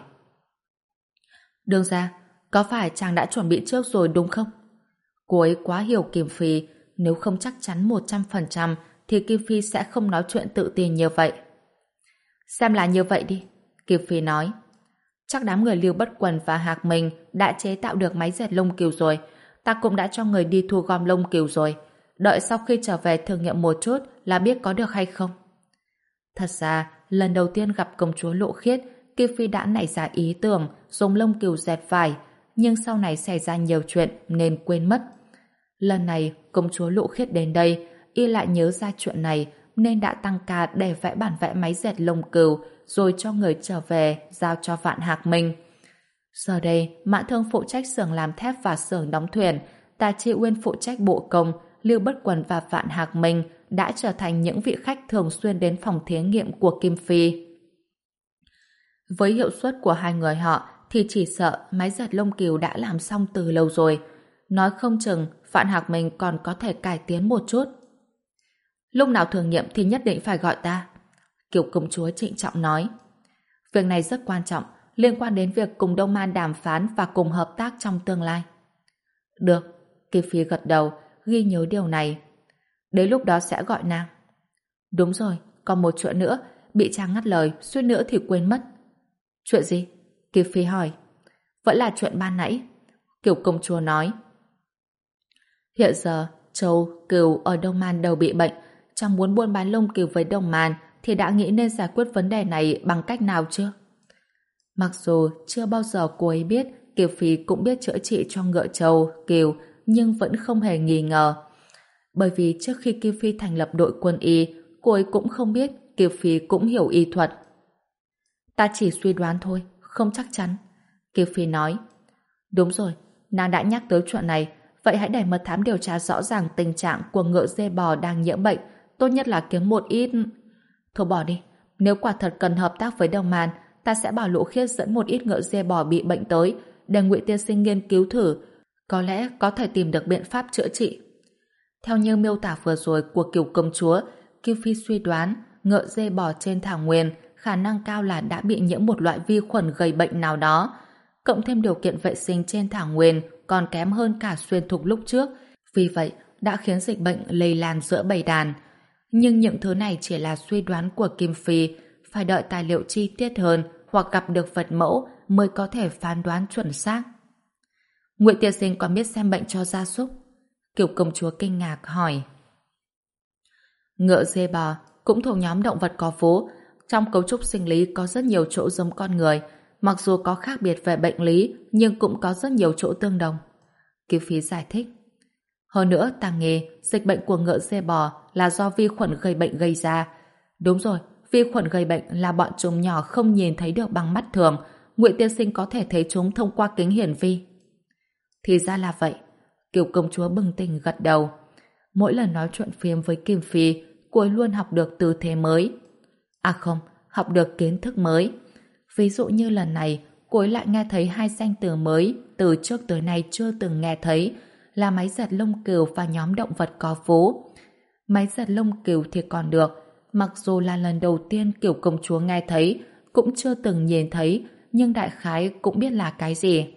đương gia, có phải chàng đã chuẩn bị trước rồi đúng không? Cô ấy quá hiểu Kim Phi, nếu không chắc chắn một trăm phần trăm thì Kim Phi sẽ không nói chuyện tự tin như vậy. Xem là như vậy đi, Kim Phi nói. Chắc đám người Lưu Bất Quần và Hạc Minh đã chế tạo được máy dệt lông cừu rồi. Ta cũng đã cho người đi thu gom lông cừu rồi. Đợi sau khi trở về thử nghiệm một chút là biết có được hay không. Thật ra, lần đầu tiên gặp công chúa Lộ Khiết, Kim Phi đã nảy ra ý tưởng dùng lông cừu dệt vải, nhưng sau này xảy ra nhiều chuyện nên quên mất. Lần này, công chúa Lộ Khiết đến đây, y lại nhớ ra chuyện này nên đã tăng ca để vẽ bản vẽ máy dệt lông cừu rồi cho người trở về giao cho Vạn Hạc Minh. Giờ đây, Mã Thương phụ trách xưởng làm thép và xưởng đóng thuyền, Tà Chi Uyên phụ trách bộ công, Lưu Bất Quần và Vạn Hạc Minh đã trở thành những vị khách thường xuyên đến phòng thí nghiệm của Kim Phi. Với hiệu suất của hai người họ thì chỉ sợ máy dệt lông cừu đã làm xong từ lâu rồi. Nói không chừng Vạn Hạc Minh còn có thể cải tiến một chút. Lúc nào thử nghiệm thì nhất định phải gọi ta. Kiều công chúa trịnh trọng nói. Việc này rất quan trọng, liên quan đến việc cùng Đông Man đàm phán và cùng hợp tác trong tương lai. Được, Kim Phi gật đầu, ghi nhớ điều này. Đến lúc đó sẽ gọi nàng. Đúng rồi, còn một chuyện nữa, bị chàng ngắt lời, suýt nữa thì quên mất. Chuyện gì? Kiều Phi hỏi. Vẫn là chuyện ban nãy. Kiều công chúa nói. Hiện giờ, Châu, Cừu ở Đông Man đều bị bệnh. Chàng muốn buôn bán lông cừu với Đông Man thì đã nghĩ nên giải quyết vấn đề này bằng cách nào chưa? Mặc dù chưa bao giờ cô ấy biết Kiều Phi cũng biết chữa trị cho ngựa Châu, Cừu, nhưng vẫn không hề nghi ngờ. Bởi vì trước khi Kiều Phi thành lập đội quân y, cô ấy cũng không biết Kiều Phi cũng hiểu y thuật. Ta chỉ suy đoán thôi, không chắc chắn. Kiều Phi nói. Đúng rồi, nàng đã nhắc tới chuyện này, vậy hãy để mật thám điều tra rõ ràng tình trạng của ngựa dê bò đang nhiễm bệnh, tốt nhất là kiếm một ít... Thôi bỏ đi, nếu quả thật cần hợp tác với Đông Man, ta sẽ bảo Lỗ Khiết dẫn một ít ngựa dê bò bị bệnh tới, để Ngụy tiên sinh nghiên cứu thử, có lẽ có thể tìm được biện pháp chữa trị. Theo như miêu tả vừa rồi của Kiều công chúa, Kiều Phi suy đoán ngựa dê bò trên thảo nguyên khả năng cao là đã bị nhiễm một loại vi khuẩn gây bệnh nào đó. Cộng thêm điều kiện vệ sinh trên thảo nguyên còn kém hơn cả xuyên thục lúc trước, vì vậy đã khiến dịch bệnh lây lan giữa bầy đàn. Nhưng những thứ này chỉ là suy đoán của Kim Phi, phải đợi tài liệu chi tiết hơn hoặc gặp được vật mẫu mới có thể phán đoán chuẩn xác. Ngụy tiên sinh còn biết xem bệnh cho gia súc? Kiều công chúa kinh ngạc hỏi. Ngựa dê bò cũng thuộc nhóm động vật có vú, trong cấu trúc sinh lý có rất nhiều chỗ giống con người, mặc dù có khác biệt về bệnh lý nhưng cũng có rất nhiều chỗ tương đồng. Kiều Phi giải thích. Hơn nữa, ta nghe dịch bệnh của ngựa dê bò là do vi khuẩn gây bệnh gây ra. Đúng rồi, vi khuẩn gây bệnh là bọn chúng nhỏ không nhìn thấy được bằng mắt thường, Ngụy tiên sinh có thể thấy chúng thông qua kính hiển vi. Thì ra là vậy. Kiều công chúa bừng tỉnh gật đầu. Mỗi lần nói chuyện phiếm với Kim Phi, cô ấy luôn học được tư thế mới. À không, học được kiến thức mới. Ví dụ như lần này, cô ấy lại nghe thấy hai danh từ mới từ trước tới nay chưa từng nghe thấy, là máy giật lông cừu và nhóm động vật có vú. Máy giật lông cừu thì còn được, mặc dù là lần đầu tiên Kiều công chúa nghe thấy, cũng chưa từng nhìn thấy, nhưng đại khái cũng biết là cái gì.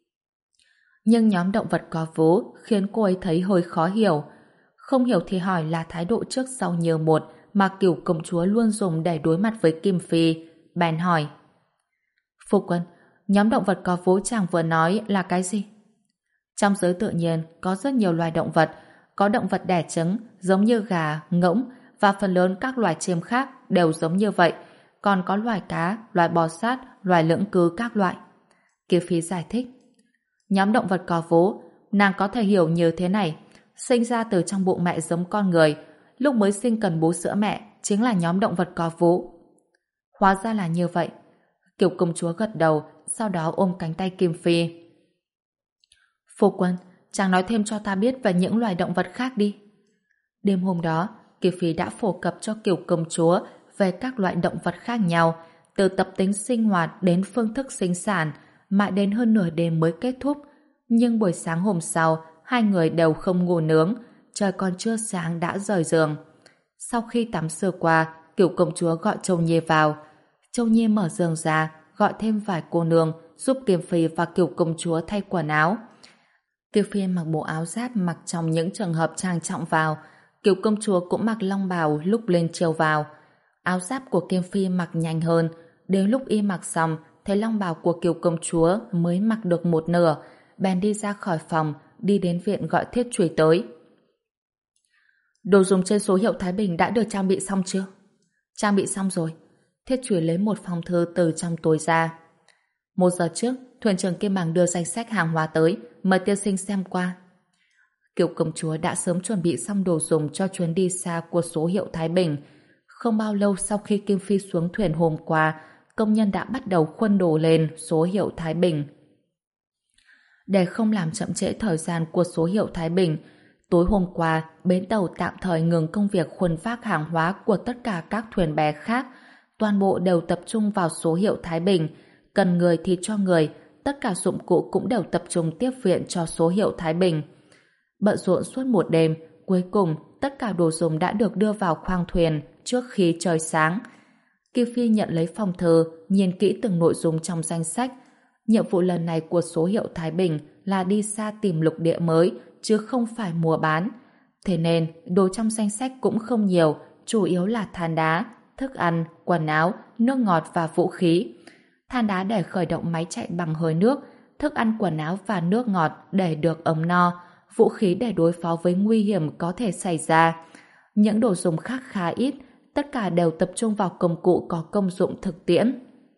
Nhưng nhóm động vật có vú khiến cô ấy thấy hơi khó hiểu. Không hiểu thì hỏi là thái độ trước sau nhiều một mà Kiều công chúa luôn dùng để đối mặt với Kim Phi. Bèn hỏi. Phu quân, nhóm động vật có vú chàng vừa nói là cái gì? Trong giới tự nhiên có rất nhiều loài động vật, có động vật đẻ trứng giống như gà, ngỗng và phần lớn các loài chim khác đều giống như vậy. Còn có loài cá, loài bò sát, loài lưỡng cư các loại. Kiều Phi giải thích. Nhóm động vật có vú, nàng có thể hiểu như thế này. Sinh ra từ trong bụng mẹ giống con người, lúc mới sinh cần bú sữa mẹ, chính là nhóm động vật có vú. Hóa ra là như vậy. Kiều công chúa gật đầu, sau đó ôm cánh tay Kim Phi. Phu quân, chàng nói thêm cho ta biết về những loài động vật khác đi. Đêm hôm đó, Kiều Phi đã phổ cập cho Kiều công chúa về các loại động vật khác nhau, từ tập tính sinh hoạt đến phương thức sinh sản, mãi đến hơn nửa đêm mới kết thúc. Nhưng buổi sáng hôm sau, hai người đều không ngủ nướng, trời còn chưa sáng đã rời giường. Sau khi tắm sơ qua, Kiều công chúa gọi Châu Nhi vào. Châu Nhi mở giường ra, gọi thêm vài cô nương giúp Kim Phi và Kiều công chúa thay quần áo. Kiều Phi mặc bộ áo giáp mặc trong những trường hợp trang trọng vào, Kiều công chúa cũng mặc long bào lúc lên chiều vào. Áo giáp của Kim Phi mặc nhanh hơn, đến lúc y mặc xong, thấy long bào của Kiều công chúa mới mặc được một nửa, bèn đi ra khỏi phòng, đi đến viện gọi Thiết Chùy tới. Đồ dùng trên số hiệu Thái Bình đã được trang bị xong chưa? Trang bị xong rồi. Thiết Chùy lấy một phong thư từ trong túi ra. Một giờ trước, thuyền trưởng Kim Bằng đưa danh sách hàng hóa tới, mời tiên sinh xem qua. Kiều công chúa đã sớm chuẩn bị xong đồ dùng cho chuyến đi xa của số hiệu Thái Bình. Không bao lâu sau khi Kim Phi xuống thuyền hôm qua, công nhân đã bắt đầu khuân đồ lên số hiệu Thái Bình. Để không làm chậm trễ thời gian của số hiệu Thái Bình, tối hôm qua, bến tàu tạm thời ngừng công việc khuân vác hàng hóa của tất cả các thuyền bè khác. Toàn bộ đều tập trung vào số hiệu Thái Bình. Cần người thì cho người, tất cả dụng cụ cũng đều tập trung tiếp viện cho số hiệu Thái Bình. Bận rộn suốt một đêm, cuối cùng tất cả đồ dùng đã được đưa vào khoang thuyền trước khi trời sáng. Kiều Phi nhận lấy phong thư, nhìn kỹ từng nội dung trong danh sách. Nhiệm vụ lần này của số hiệu Thái Bình là đi xa tìm lục địa mới, chứ không phải mua bán. Thế nên, đồ trong danh sách cũng không nhiều, chủ yếu là than đá, thức ăn, quần áo, nước ngọt và vũ khí. Than đá để khởi động máy chạy bằng hơi nước, thức ăn, quần áo và nước ngọt để được ấm no, vũ khí để đối phó với nguy hiểm có thể xảy ra. Những đồ dùng khác khá ít, tất cả đều tập trung vào công cụ có công dụng thực tiễn.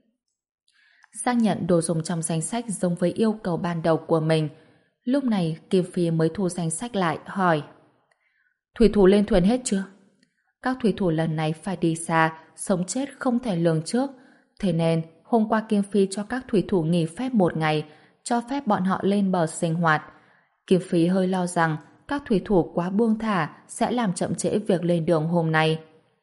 Xác nhận đồ dùng trong danh sách giống với yêu cầu ban đầu của mình. Lúc này Kim Phi mới thu danh sách lại, hỏi: Thủy thủ lên thuyền hết chưa? Các thủy thủ lần này phải đi xa, sống chết không thể lường trước. Thế nên hôm qua Kim Phi cho các thủy thủ nghỉ phép một ngày, cho phép bọn họ lên bờ sinh hoạt. Kim Phi hơi lo rằng các thủy thủ quá buông thả sẽ làm chậm trễ việc lên đường hôm nay.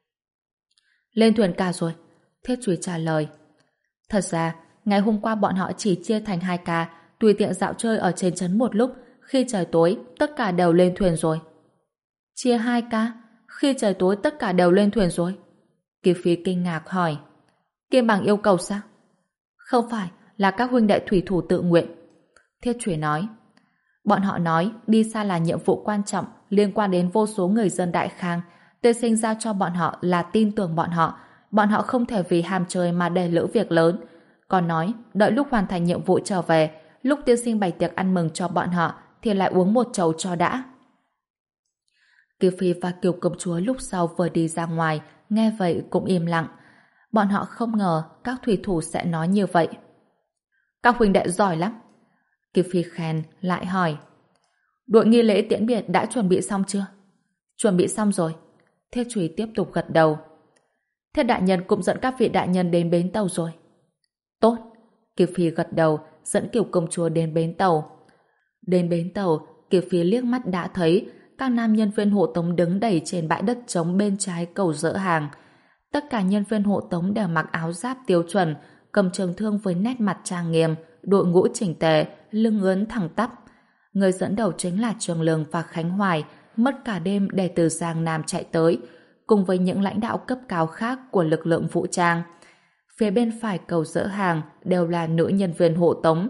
Lên thuyền cả rồi, Thiết Chúy trả lời. Thật ra, ngày hôm qua bọn họ chỉ chia thành hai ca, tùy tiện dạo chơi ở trên trấn một lúc, khi trời tối, tất cả đều lên thuyền rồi. Chia hai ca, khi trời tối tất cả đều lên thuyền rồi. Kim Phi kinh ngạc hỏi: Kim Bằng yêu cầu sao? Không phải, là các huynh đệ thủy thủ tự nguyện. Thiết Chúy nói. Bọn họ nói đi xa là nhiệm vụ quan trọng liên quan đến vô số người dân Đại Khang. Tiên sinh giao cho bọn họ là tin tưởng bọn họ. Bọn họ không thể vì ham chơi mà để lỡ việc lớn. Còn nói đợi lúc hoàn thành nhiệm vụ trở về, lúc tiên sinh bày tiệc ăn mừng cho bọn họ thì lại uống một chầu cho đã. Kiều Phi và Kiều Công Chúa lúc sau vừa đi ra ngoài, nghe vậy cũng im lặng. Bọn họ không ngờ các thủy thủ sẽ nói như vậy. Các huynh đệ giỏi lắm. Kiều Phi khen, lại hỏi: Đội nghi lễ tiễn biệt đã chuẩn bị xong chưa? Chuẩn bị xong rồi. Thiết Chúy tiếp tục gật đầu. Thiết đại nhân cũng dẫn các vị đại nhân đến bến tàu rồi. Tốt. Kiều Phi gật đầu, dẫn Kiều Công Chúa đến bến tàu. Đến bến tàu, Kiều Phi liếc mắt đã thấy các nam nhân viên hộ tống đứng đầy trên bãi đất trống bên trái cầu dỡ hàng. Tất cả nhân viên hộ tống đều mặc áo giáp tiêu chuẩn, cầm trường thương với nét mặt trang nghiêm, đội ngũ chỉnh tề, lưng ướn thẳng tắp. Người dẫn đầu chính là Trường Lương và Khánh Hoài, mất cả đêm để từ Giang Nam chạy tới, cùng với những lãnh đạo cấp cao khác của lực lượng vũ trang. Phía bên phải cầu dỡ hàng đều là nữ nhân viên hộ tống.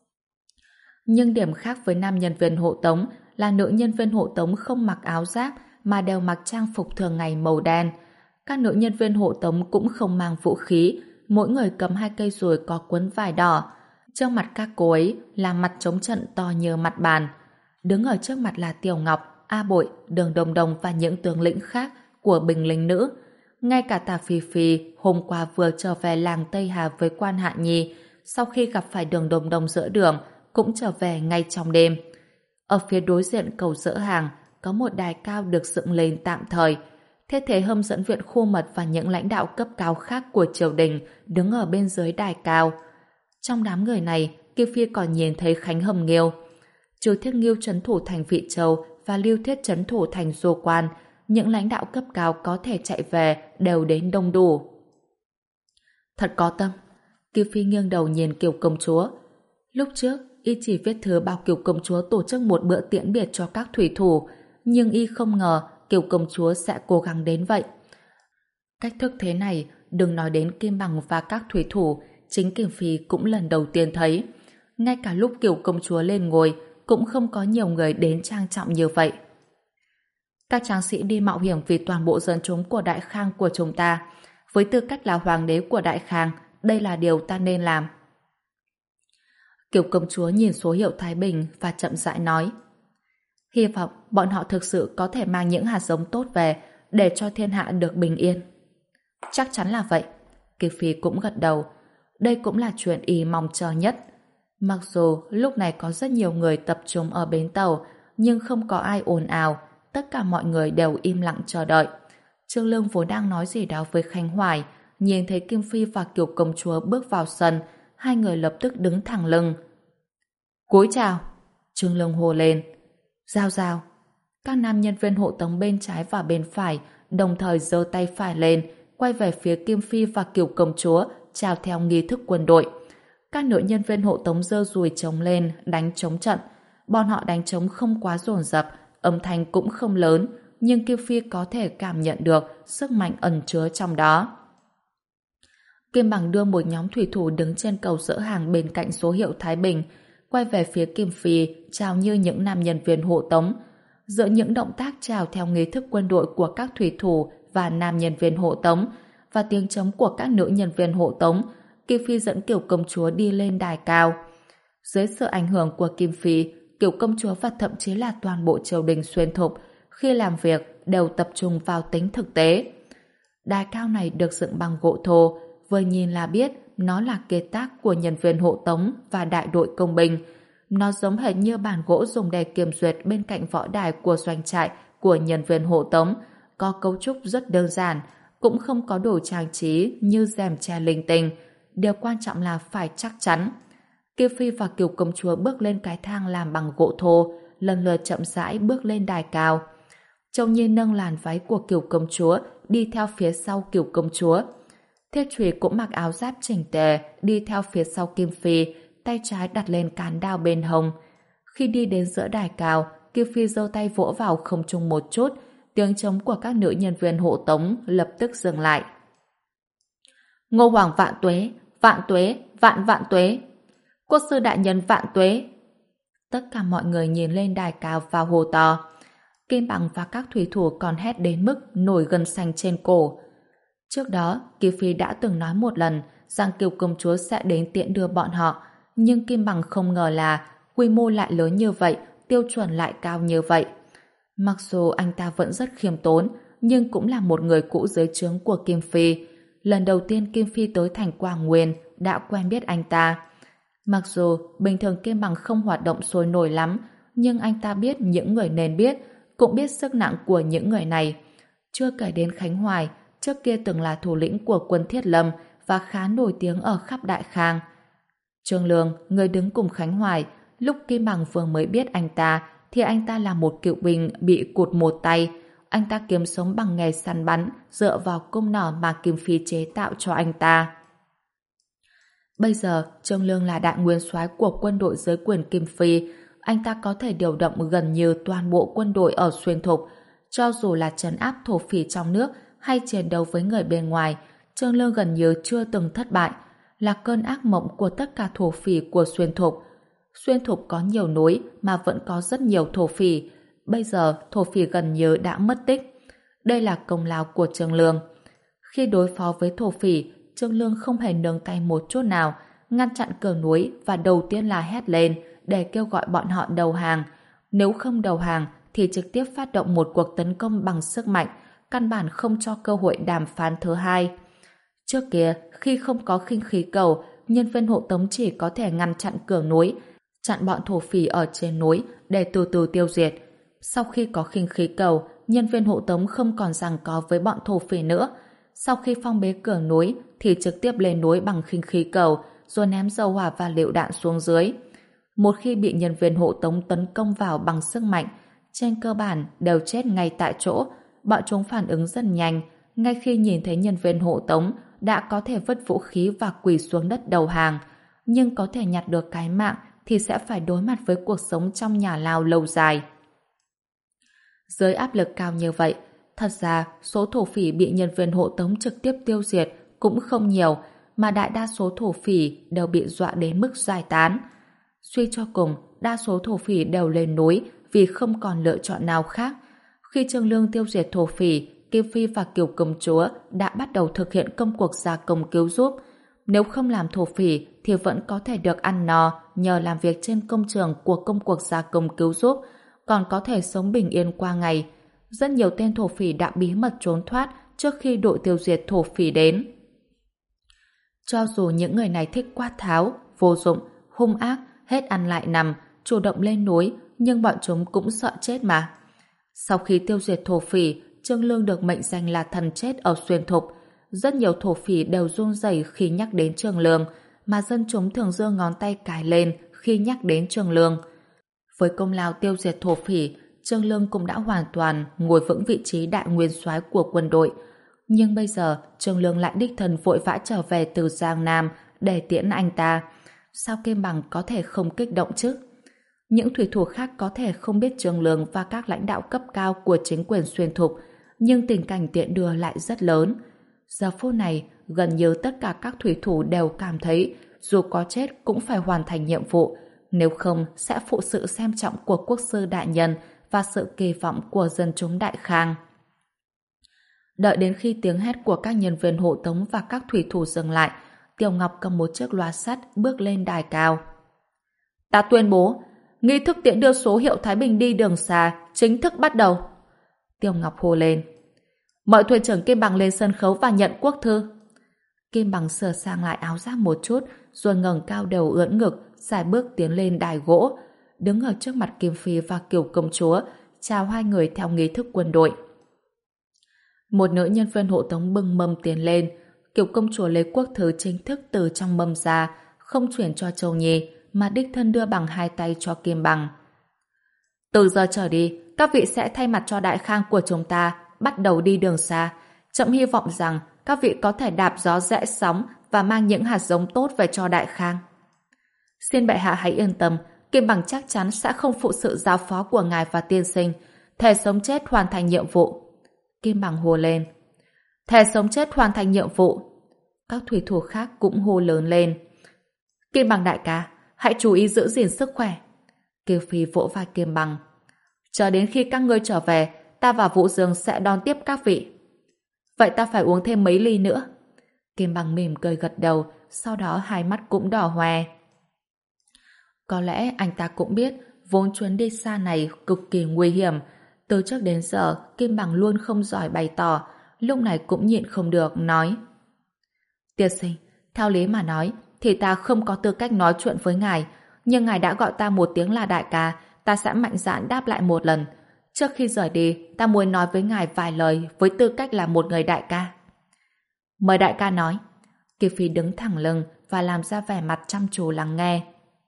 Nhưng điểm khác với nam nhân viên hộ tống là nữ nhân viên hộ tống không mặc áo giáp mà đều mặc trang phục thường ngày màu đen. Các nữ nhân viên hộ tống cũng không mang vũ khí, mỗi người cầm hai cây dùi có quấn vải đỏ. Trước mặt các cô ấy là mặt trống trận to như mặt bàn. Đứng ở trước mặt là Tiểu Ngọc, A Bội, Đường Đồng Đồng và những tướng lĩnh khác của binh lính nữ. Ngay cả Tả Phi Phi hôm qua vừa trở về làng Tây Hà với Quan Hạ Nhi, sau khi gặp phải Đường Đồng Đồng giữa đường, cũng trở về ngay trong đêm. Ở phía đối diện cầu dỡ hàng có một đài cao được dựng lên tạm thời. Thế Thế Hâm dẫn viện Khu Mật và những lãnh đạo cấp cao khác của triều đình đứng ở bên dưới đài cao. Trong đám người này, Kiều Phi còn nhìn thấy Khánh Hầm Nghiêu. Trừ Thiết Nghiêu trấn thủ thành Vị Châu và Lưu Thiết trấn thủ thành Du Quan, những lãnh đạo cấp cao có thể chạy về đều đến đông đủ. Thật có tâm. Kiều Phi nghiêng đầu nhìn Kiều Công Chúa. Lúc trước, y chỉ viết thư bảo Kiều Công Chúa tổ chức một bữa tiễn biệt cho các thủy thủ, nhưng y không ngờ Kiều Công Chúa sẽ cố gắng đến vậy. Cách thức thế này, đừng nói đến Kim Bằng và các thủy thủ, chính Kiều Phi cũng lần đầu tiên thấy. Ngay cả lúc Kiều Công Chúa lên ngôi, cũng không có nhiều người đến trang trọng như vậy. Các tráng sĩ đi mạo hiểm vì toàn bộ dân chúng của Đại Khang của chúng ta. Với tư cách là hoàng đế của Đại Khang, đây là điều ta nên làm. Kiều Công Chúa nhìn số hiệu Thái Bình và chậm rãi nói: Hy vọng bọn họ thực sự có thể mang những hạt giống tốt về để cho thiên hạ được bình yên. Chắc chắn là vậy. Kiều Phi cũng gật đầu. Đây cũng là chuyện y mong chờ nhất. Mặc dù lúc này có rất nhiều người tập trung ở bến tàu, nhưng không có ai ồn ào, tất cả mọi người đều im lặng chờ đợi. Trương Lương vốn đang nói gì đó với Khánh Hoài, nhìn thấy Kim Phi và Kiều Công Chúa bước vào sân, hai người lập tức đứng thẳng lưng. Cúi chào. Trương Lương hô lên. Giao giao. Các nam nhân viên hộ tống bên trái và bên phải đồng thời giơ tay phải lên, quay về phía Kim Phi và Kiều Công Chúa, chào theo nghi thức quân đội. Các nữ nhân viên hộ tống giơ dùi trống lên, đánh trống trận. Bọn họ đánh trống không quá dồn dập, âm thanh cũng không lớn, nhưng Kim Phi có thể cảm nhận được sức mạnh ẩn chứa trong đó. Kim Bằng đưa một nhóm thủy thủ đứng trên cầu dỡ hàng bên cạnh số hiệu Thái Bình, quay về phía Kim Phi, chào như những nam nhân viên hộ tống. Giữa những động tác chào theo nghi thức quân đội của các thủy thủ và nam nhân viên hộ tống, và tiếng trống của các nữ nhân viên hộ tống, Kim Phi dẫn Kiều công chúa đi lên đài cao. Dưới sự ảnh hưởng của Kim Phi, Kiều công chúa và thậm chí là toàn bộ triều đình Xuyên Thục khi làm việc đều tập trung vào tính thực tế. Đài cao này được dựng bằng gỗ thô, vừa nhìn là biết nó là kế tác của nhân viên hộ tống và đại đội công binh. Nó giống hệt như bàn gỗ dùng để kiểm duyệt bên cạnh võ đài của doanh trại của nhân viên hộ tống, có cấu trúc rất đơn giản, cũng không có đồ trang trí như rèm che linh tinh. Điều quan trọng là phải chắc chắn. Kiều Phi và Kiều công chúa bước lên cái thang làm bằng gỗ thô, lần lượt chậm rãi bước lên đài cao. Châu Nhi nâng làn váy của Kiều công chúa đi theo phía sau Kiều công chúa. Thiết Trùy cũng mặc áo giáp chỉnh tề đi theo phía sau Kim Phi, tay trái đặt lên cán đao bên hông. Khi đi đến giữa đài cao, Kim Phi giơ tay vỗ vào không trung một chút, tiếng trống của các nữ nhân viên hộ tống lập tức dừng lại. Ngô Hoàng vạn tuế, vạn tuế, vạn vạn tuế. Quốc sư đại nhân vạn tuế. Tất cả mọi người nhìn lên đài cao và hô to. Kim Bằng và các thủy thủ còn hét đến mức nổi gân xanh trên cổ. Trước đó, Kim Phi đã từng nói một lần rằng Kiều công chúa sẽ đến tiễn đưa bọn họ, nhưng Kim Bằng không ngờ là quy mô lại lớn như vậy, tiêu chuẩn lại cao như vậy. Mặc dù anh ta vẫn rất khiêm tốn, nhưng cũng là một người cũ dưới trướng của Kim Phi. Lần đầu tiên Kim Phi tới thành Quảng Nguyên đã quen biết anh ta. Mặc dù bình thường Kim Bằng không hoạt động sôi nổi lắm, nhưng anh ta biết những người nên biết, cũng biết sức nặng của những người này. Chưa kể đến Khánh Hoài, trước kia từng là thủ lĩnh của quân Thiết Lâm và khá nổi tiếng ở khắp Đại Khang. Trương Lương, người đứng cùng Khánh Hoài, lúc Kim Bằng vừa mới biết anh ta, thì anh ta là một cựu binh bị cụt một tay. Anh ta kiếm sống bằng nghề săn bắn, dựa vào cung nỏ mà Kim Phi chế tạo cho anh ta. Bây giờ, Trương Lương là đại nguyên soái của quân đội dưới quyền Kim Phi. Anh ta có thể điều động gần như toàn bộ quân đội ở Xuyên Thục. Cho dù là trấn áp thổ phỉ trong nước hay chiến đấu với người bên ngoài, Trương Lương gần như chưa từng thất bại, là cơn ác mộng của tất cả thổ phỉ của Xuyên Thục. Xuyên Thục có nhiều núi mà vẫn có rất nhiều thổ phỉ. Bây giờ thổ phỉ gần như đã mất tích. Đây là công lao của Trương Lương. Khi đối phó với thổ phỉ, Trương Lương không hề nương tay một chút nào, ngăn chặn cửa núi và đầu tiên là hét lên để kêu gọi bọn họ đầu hàng. Nếu không đầu hàng thì trực tiếp phát động một cuộc tấn công bằng sức mạnh, căn bản không cho cơ hội đàm phán thứ hai. Trước kia, khi không có khinh khí cầu, nhân viên hộ tống chỉ có thể ngăn chặn cửa núi, chặn bọn thổ phỉ ở trên núi để từ từ tiêu diệt. Sau khi có khinh khí cầu, nhân viên hộ tống không còn giằng co với bọn thổ phỉ nữa. Sau khi phong bế cửa núi thì trực tiếp lên núi bằng khinh khí cầu rồi ném dầu hỏa và lựu đạn xuống dưới. Một khi bị nhân viên hộ tống tấn công vào bằng sức mạnh, trên cơ bản đều chết ngay tại chỗ. Bọn chúng phản ứng rất nhanh, ngay khi nhìn thấy nhân viên hộ tống đã có thể vứt vũ khí và quỳ xuống đất đầu hàng, nhưng có thể nhặt được cái mạng thì sẽ phải đối mặt với cuộc sống trong nhà lao lâu dài. Dưới áp lực cao như vậy, thật ra số thổ phỉ bị nhân viên hộ tống trực tiếp tiêu diệt cũng không nhiều, mà đại đa số thổ phỉ đều bị dọa đến mức giải tán. Suy cho cùng, đa số thổ phỉ đều lên núi vì không còn lựa chọn nào khác. Khi Trương Lương tiêu diệt thổ phỉ, Kim Phi và Kiều công chúa đã bắt đầu thực hiện công cuộc gia công cứu giúp. Nếu không làm thổ phỉ thì vẫn có thể được ăn no nhờ làm việc trên công trường của công cuộc gia công cứu giúp, còn có thể sống bình yên qua ngày. Rất nhiều tên thổ phỉ đã bí mật trốn thoát trước khi đội tiêu diệt thổ phỉ đến. Cho dù những người này thích quát tháo, vô dụng, hung ác, hết ăn lại nằm, chủ động lên núi, nhưng bọn chúng cũng sợ chết mà. Sau khi tiêu diệt thổ phỉ, Trương Lương được mệnh danh là thần chết ở Xuyên Thục. Rất nhiều thổ phỉ đều run rẩy khi nhắc đến Trương Lương, mà dân chúng thường giơ ngón tay cài lên khi nhắc đến Trương Lương. Với công lao tiêu diệt thổ phỉ, Trương Lương cũng đã hoàn toàn ngồi vững vị trí đại nguyên soái của quân đội. Nhưng bây giờ, Trương Lương lại đích thân vội vã trở về từ Giang Nam để tiễn anh ta. Sao Kim Bằng có thể không kích động chứ? Những thủy thủ khác có thể không biết Trương Lương và các lãnh đạo cấp cao của chính quyền Xuyên Thục, nhưng tình cảnh tiện đưa lại rất lớn. Giờ phút này, gần như tất cả các thủy thủ đều cảm thấy dù có chết cũng phải hoàn thành nhiệm vụ, nếu không sẽ phụ sự xem trọng của quốc sư đại nhân và sự kỳ vọng của dân chúng Đại Khang. Đợi đến khi tiếng hét của các nhân viên hộ tống và các thủy thủ dừng lại, Tiểu Ngọc cầm một chiếc loa sắt bước lên đài cao. Ta tuyên bố, nghi thức tiễn đưa số hiệu Thái Bình đi đường xa chính thức bắt đầu. Tiểu Ngọc hô lên. Mời thuyền trưởng Kim Bằng lên sân khấu và nhận quốc thư. Kim Bằng sửa sang lại áo giáp một chút, rồi ngẩng cao đầu ưỡn ngực, sải bước tiến lên đài gỗ, đứng ở trước mặt Kim Phi và Kiều công chúa, chào hai người theo nghi thức quân đội. Một nữ nhân viên hộ tống bưng mâm tiến lên, Kiều công chúa lấy quốc thư chính thức từ trong mâm ra, không chuyển cho Châu Nhi, mà đích thân đưa bằng hai tay cho Kim Bằng. Từ giờ trở đi, các vị sẽ thay mặt cho đại khang của chúng ta bắt đầu đi đường xa. Trẫm hy vọng rằng các vị có thể đạp gió rẽ sóng và mang những hạt giống tốt về cho đại khang. Xin bệ hạ hãy yên tâm, Kim Bằng chắc chắn sẽ không phụ sự giao phó của ngài và tiên sinh, thề sống chết hoàn thành nhiệm vụ. Kim Bằng hô lên. Thề sống chết hoàn thành nhiệm vụ. Các thủy thủ khác cũng hô lớn lên. Kim Bằng đại ca, hãy chú ý giữ gìn sức khỏe. Kiều Phi vỗ vai Kim Bằng. Chờ đến khi các ngươi trở về, ta và Vũ Dương sẽ đón tiếp các vị. Vậy ta phải uống thêm mấy ly nữa. Kim Bằng mỉm cười gật đầu, sau đó hai mắt cũng đỏ hoe. Có lẽ anh ta cũng biết vốn chuyến đi xa này cực kỳ nguy hiểm. Từ trước đến giờ, Kim Bằng luôn không giỏi bày tỏ, lúc này cũng nhịn không được, nói. Tiên sinh, theo lý mà nói, thì ta không có tư cách nói chuyện với ngài, nhưng ngài đã gọi ta một tiếng là đại ca, ta sẽ mạnh dạn đáp lại một lần. Trước khi rời đi, ta muốn nói với ngài vài lời với tư cách là một người đại ca. Mời đại ca nói. Kiều Phi đứng thẳng lưng và làm ra vẻ mặt chăm chú lắng nghe.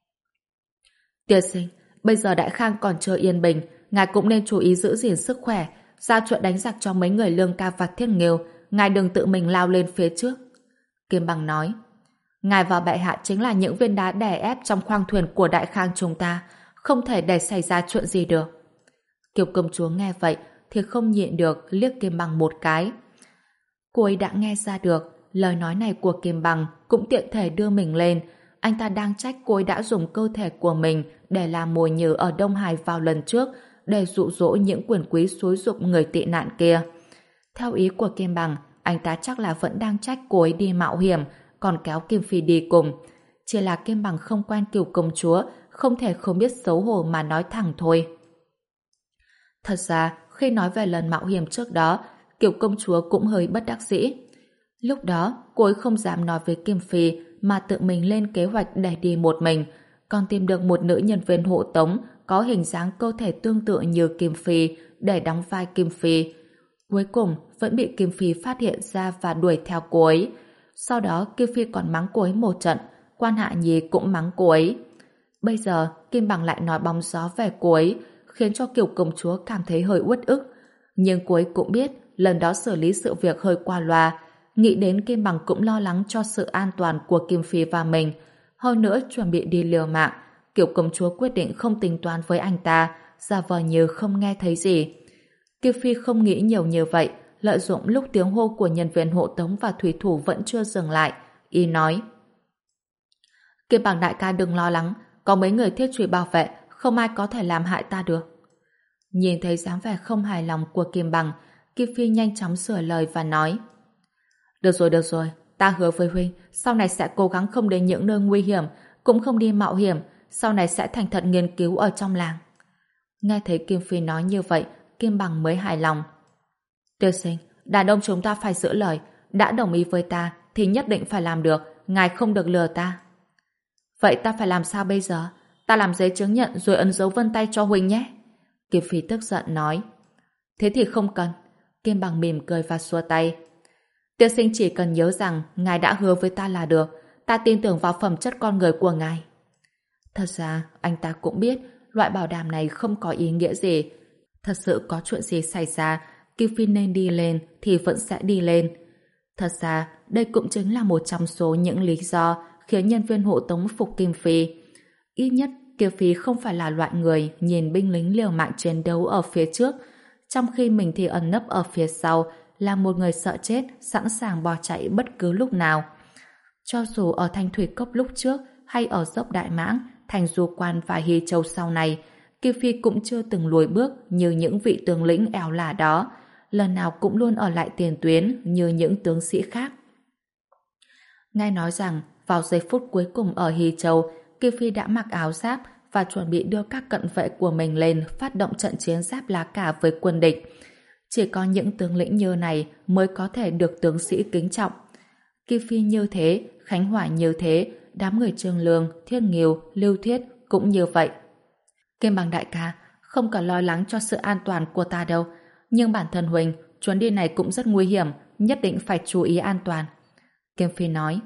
Tiên sinh, bây giờ đại khang còn chưa yên bình, ngài cũng nên chú ý giữ gìn sức khỏe, giao chuyện đánh giặc cho mấy người Lương Ca và Thiết Nghiêu, ngài đừng tự mình lao lên phía trước. Kim Bằng nói. Ngài và bệ hạ chính là những viên đá đè ép trong khoang thuyền của đại khang chúng ta, không thể để xảy ra chuyện gì được. Kiều công chúa nghe vậy thì không nhịn được liếc Kim Bằng một cái. Cô ấy đã nghe ra được lời nói này của Kim Bằng cũng tiện thể đưa mình lên. Anh ta đang trách cô ấy đã dùng cơ thể của mình để làm mồi nhử ở Đông Hải vào lần trước để dụ dỗ những quyền quý xúi giục người tị nạn kia. Theo ý của Kim Bằng, anh ta chắc là vẫn đang trách cô ấy đi mạo hiểm, còn kéo Kim Phi đi cùng. Chỉ là Kim Bằng không quen Kiều công chúa, không thể không biết xấu hổ mà nói thẳng thôi. Thật ra, khi nói về lần mạo hiểm trước đó, Kiều công chúa cũng hơi bất đắc dĩ. Lúc đó, cô ấy không dám nói với Kim Phi mà tự mình lên kế hoạch để đi một mình, còn tìm được một nữ nhân viên hộ tống có hình dáng cơ thể tương tự như Kim Phi để đóng vai Kim Phi. Cuối cùng, vẫn bị Kim Phi phát hiện ra và đuổi theo cô ấy. Sau đó, Kim Phi còn mắng cô ấy một trận, Quan Hạ Nhi cũng mắng cô ấy. Bây giờ, Kim Bằng lại nói bóng gió về cô ấy, khiến cho Kiều công chúa cảm thấy hơi uất ức. Nhưng cô ấy cũng biết lần đó xử lý sự việc hơi qua loa, nghĩ đến Kim Bằng cũng lo lắng cho sự an toàn của Kim Phi và mình. Hơn nữa chuẩn bị đi liều mạng, Kiều công chúa quyết định không tính toán với anh ta, giả vờ như không nghe thấy gì. Kim Phi không nghĩ nhiều như vậy, lợi dụng lúc tiếng hô của nhân viên hộ tống và thủy thủ vẫn chưa dừng lại, y nói. Kim Bằng đại ca đừng lo lắng, có mấy người thiết trùy bảo vệ, không ai có thể làm hại ta được. Nhìn thấy dáng vẻ không hài lòng của Kim Bằng, Kim Phi nhanh chóng sửa lời và nói. Được rồi, được rồi, ta hứa với huynh, sau này sẽ cố gắng không đến những nơi nguy hiểm, cũng không đi mạo hiểm, sau này sẽ thành thật nghiên cứu ở trong làng. Nghe thấy Kim Phi nói như vậy, Kim Bằng mới hài lòng. Tiên sinh, đàn ông chúng ta phải giữ lời, đã đồng ý với ta thì nhất định phải làm được, ngài không được lừa ta. Vậy ta phải làm sao bây giờ? Ta làm giấy chứng nhận rồi ấn dấu vân tay cho huynh nhé. Kim Phi tức giận nói. Thế thì không cần. Kim Bằng mỉm cười và xua tay. Tiên sinh chỉ cần nhớ rằng ngài đã hứa với ta là được, ta tin tưởng vào phẩm chất con người của ngài. Thật ra, anh ta cũng biết loại bảo đảm này không có ý nghĩa gì. Thật sự có chuyện gì xảy ra, Kim Phi nên đi lên thì vẫn sẽ đi lên. Thật ra, đây cũng chính là một trong số những lý do khiến nhân viên hộ tống phục Kim Phi. Ít nhất, Kim Phi không phải là loại người nhìn binh lính liều mạng chiến đấu ở phía trước, trong khi mình thì ẩn nấp ở phía sau, là một người sợ chết, sẵn sàng bỏ chạy bất cứ lúc nào. Cho dù ở Thanh Thủy Cốc lúc trước hay ở dốc Đại Mãng, Thành Du Quan và Hy Châu sau này, Kim Phi cũng chưa từng lùi bước như những vị tướng lĩnh eo lả đó. lần nào cũng luôn ở lại tiền tuyến như những tướng sĩ khác. Nghe nói rằng, vào giây phút cuối cùng ở Hy Châu, Kim Phi đã mặc áo giáp và chuẩn bị đưa các cận vệ của mình lên phát động trận chiến giáp lá cả với quân địch. Chỉ có những tướng lĩnh như này mới có thể được tướng sĩ kính trọng. Kim Phi như thế, Khánh Hòa như thế, đám người Trương Lương, Thiên Nghiêu, Lưu Thiết cũng như vậy. Kim Bằng đại ca, không cần lo lắng cho sự an toàn của ta đâu. Nhưng bản thân Huỳnh, chuyến đi này cũng rất nguy hiểm, nhất định phải chú ý an toàn. Kim Phi nói.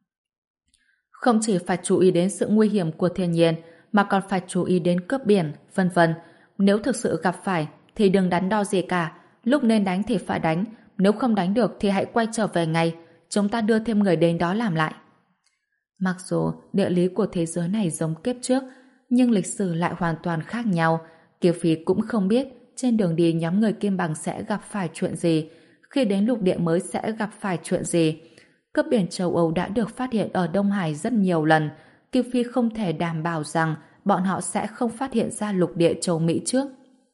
Không chỉ phải chú ý đến sự nguy hiểm của thiên nhiên, mà còn phải chú ý đến cướp biển, vân vân. Nếu thực sự gặp phải, thì đừng đắn đo gì cả. Lúc nên đánh thì phải đánh, nếu không đánh được thì hãy quay trở về ngay. Chúng ta đưa thêm người đến đó làm lại. Mặc dù địa lý của thế giới này giống kiếp trước, nhưng lịch sử lại hoàn toàn khác nhau. Kiều Phi cũng không biết trên đường đi nhóm người Kim Bằng sẽ gặp phải chuyện gì, khi đến lục địa mới sẽ gặp phải chuyện gì. Cướp biển châu Âu đã được phát hiện ở Đông Hải rất nhiều lần. Kiều Phi không thể đảm bảo rằng bọn họ sẽ không phát hiện ra lục địa châu Mỹ trước.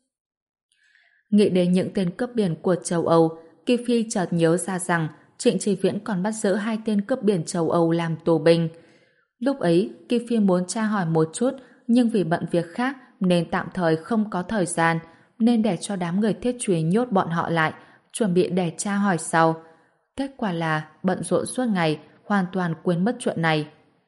Nghĩ đến những tên cướp biển của châu Âu, Kiều Phi chợt nhớ ra rằng Trịnh Chỉ Viễn còn bắt giữ hai tên cướp biển châu Âu làm tù binh. Lúc ấy, Kiều Phi muốn tra hỏi một chút, nhưng vì bận việc khác nên tạm thời không có thời gian, nên để cho đám người thiết truy nhốt bọn họ lại, chuẩn bị để tra hỏi sau. Kết quả là bận rộn suốt ngày, hoàn toàn quên mất chuyện này.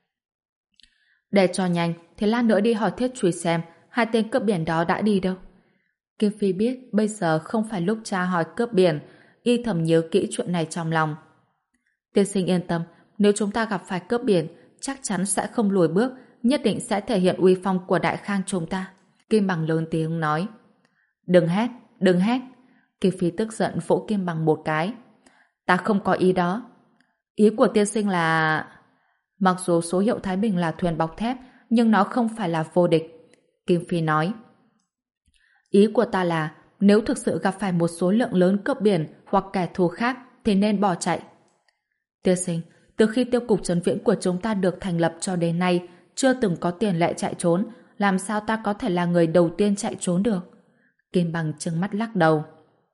Để cho nhanh, thì lát nữa đi hỏi thiết truy xem hai tên cướp biển đó đã đi đâu. Kim Phi biết bây giờ không phải lúc tra hỏi cướp biển, y thầm nhớ kỹ chuyện này trong lòng. Tiên sinh yên tâm, nếu chúng ta gặp phải cướp biển, chắc chắn sẽ không lùi bước, nhất định sẽ thể hiện uy phong của Đại Khang chúng ta. Kim Bằng lớn tiếng nói. Đừng hét, đừng hét. Kim Phi tức giận vỗ Kim Bằng một cái. Ta không có ý đó. Ý của tiên sinh là... Mặc dù số hiệu Thái Bình là thuyền bọc thép, nhưng nó không phải là vô địch. Kim Phi nói. Ý của ta là, nếu thực sự gặp phải một số lượng lớn cướp biển hoặc kẻ thù khác, thì nên bỏ chạy. Tiên sinh, từ khi tiêu cục trấn viễn của chúng ta được thành lập cho đến nay, chưa từng có tiền lệ chạy trốn, làm sao ta có thể là người đầu tiên chạy trốn được? Kim Bằng trừng mắt lắc đầu.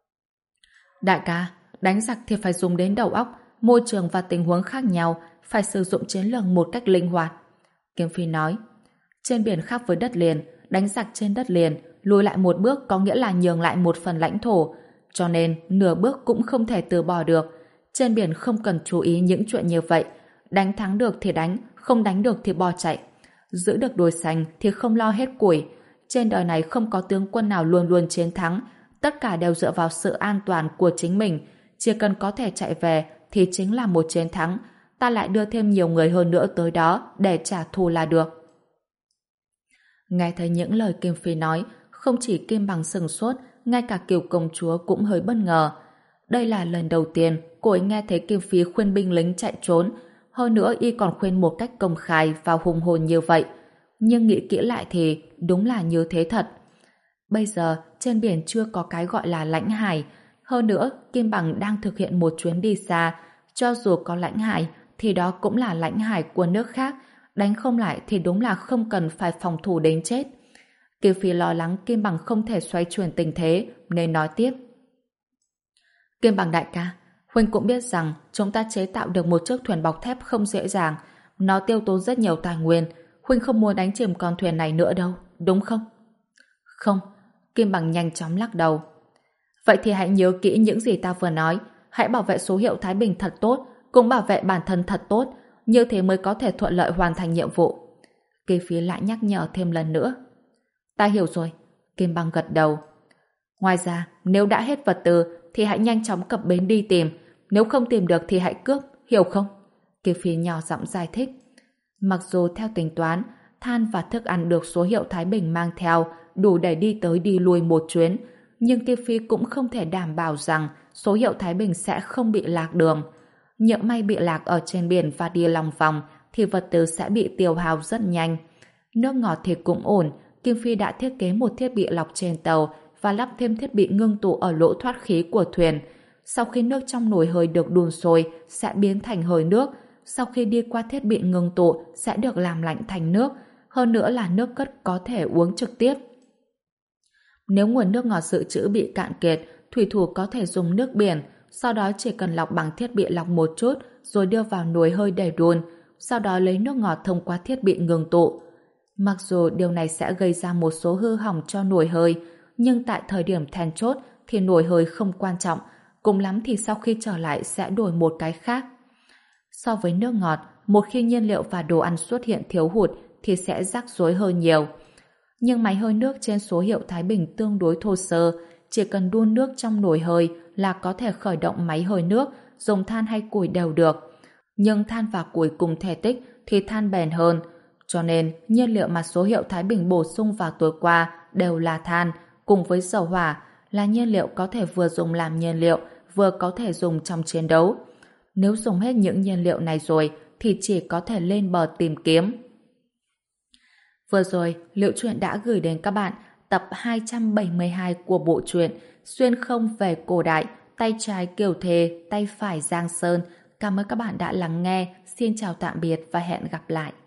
Đại ca, đánh giặc thì phải dùng đến đầu óc, môi trường và tình huống khác nhau, phải sử dụng chiến lược một cách linh hoạt. Kim Phi nói, trên biển khác với đất liền, đánh giặc trên đất liền, lùi lại một bước có nghĩa là nhường lại một phần lãnh thổ, cho nên nửa bước cũng không thể từ bỏ được. Trên biển không cần chú ý những chuyện như vậy, đánh thắng được thì đánh, không đánh được thì bỏ chạy. Giữ được đuôi xanh thì không lo hết củi. Trên đời này không có tướng quân nào luôn luôn chiến thắng, tất cả đều dựa vào sự an toàn của chính mình. Chỉ cần có thể chạy về thì chính là một chiến thắng. Ta lại đưa thêm nhiều người hơn nữa tới đó để trả thù là được. Nghe thấy những lời Kim Phi nói, không chỉ Kim Bằng sừng sốt, ngay cả Kiều công chúa cũng hơi bất ngờ. Đây là lần đầu tiên cô ấy nghe thấy Kim Phi khuyên binh lính chạy trốn, hơn nữa y còn khuyên một cách công khai và hùng hồn như vậy. Nhưng nghĩ kỹ lại thì đúng là như thế thật. Bây giờ trên biển chưa có cái gọi là lãnh hải, hơn nữa Kim Bằng đang thực hiện một chuyến đi xa, cho dù có lãnh hải thì đó cũng là lãnh hải của nước khác, đánh không lại thì đúng là không cần phải phòng thủ đến chết. Kiều Phi lo lắng Kim Bằng không thể xoay chuyển tình thế nên nói tiếp. Kim Bằng đại ca, Huynh cũng biết rằng chúng ta chế tạo được một chiếc thuyền bọc thép không dễ dàng, nó tiêu tốn rất nhiều tài nguyên. Huynh không muốn đánh chìm con thuyền này nữa đâu, đúng không? Không, Kim Bằng nhanh chóng lắc đầu. Vậy thì hãy nhớ kỹ những gì ta vừa nói, hãy bảo vệ số hiệu Thái Bình thật tốt, cũng bảo vệ bản thân thật tốt, như thế mới có thể thuận lợi hoàn thành nhiệm vụ. Kỳ Phi lại nhắc nhở thêm lần nữa. Ta hiểu rồi, Kim Bằng gật đầu. Ngoài ra, nếu đã hết vật tư thì hãy nhanh chóng cập bến đi tìm, nếu không tìm được thì hãy cướp, hiểu không? Kỳ Phi nhỏ giọng giải thích. Mặc dù theo tính toán, than và thức ăn được số hiệu Thái Bình mang theo đủ để đi tới đi lui một chuyến, nhưng Tiêu Phi cũng không thể đảm bảo rằng số hiệu Thái Bình sẽ không bị lạc đường. Nhỡ may bị lạc ở trên biển và đi lòng vòng thì vật tư sẽ bị tiêu hao rất nhanh. Nước ngọt thì cũng ổn, Kim Phi đã thiết kế một thiết bị lọc trên tàu và lắp thêm thiết bị ngưng tụ ở lỗ thoát khí của thuyền. Sau khi nước trong nồi hơi được đun sôi sẽ biến thành hơi nước, sau khi đi qua thiết bị ngưng tụ sẽ được làm lạnh thành nước, hơn nữa là nước cất có thể uống trực tiếp. Nếu nguồn nước ngọt dự trữ bị cạn kiệt, thủy thủ có thể dùng nước biển, sau đó chỉ cần lọc bằng thiết bị lọc một chút rồi đưa vào nồi hơi để đun, sau đó lấy nước ngọt thông qua thiết bị ngừng tụ. Mặc dù điều này sẽ gây ra một số hư hỏng cho nồi hơi, nhưng tại thời điểm then chốt thì nồi hơi không quan trọng, cùng lắm thì sau khi trở lại sẽ đổi một cái khác. So với nước ngọt, một khi nhiên liệu và đồ ăn xuất hiện thiếu hụt thì sẽ rắc rối hơn nhiều. Nhưng máy hơi nước trên số hiệu Thái Bình tương đối thô sơ, chỉ cần đun nước trong nồi hơi là có thể khởi động máy hơi nước, dùng than hay củi đều được. Nhưng than và củi cùng thể tích thì than bền hơn, cho nên nhiên liệu mà số hiệu Thái Bình bổ sung vào tối qua đều là than, cùng với dầu hỏa, là nhiên liệu có thể vừa dùng làm nhiên liệu, vừa có thể dùng trong chiến đấu. Nếu dùng hết những nhiên liệu này rồi thì chỉ có thể lên bờ tìm kiếm. Vừa rồi, Liệu Truyện đã gửi đến các bạn tập hai trăm bảy mươi hai của bộ truyện Xuyên không về cổ đại, tay trái Kiều Thề, tay phải Giang Sơn. Cảm ơn các bạn đã lắng nghe. Xin chào tạm biệt và hẹn gặp lại.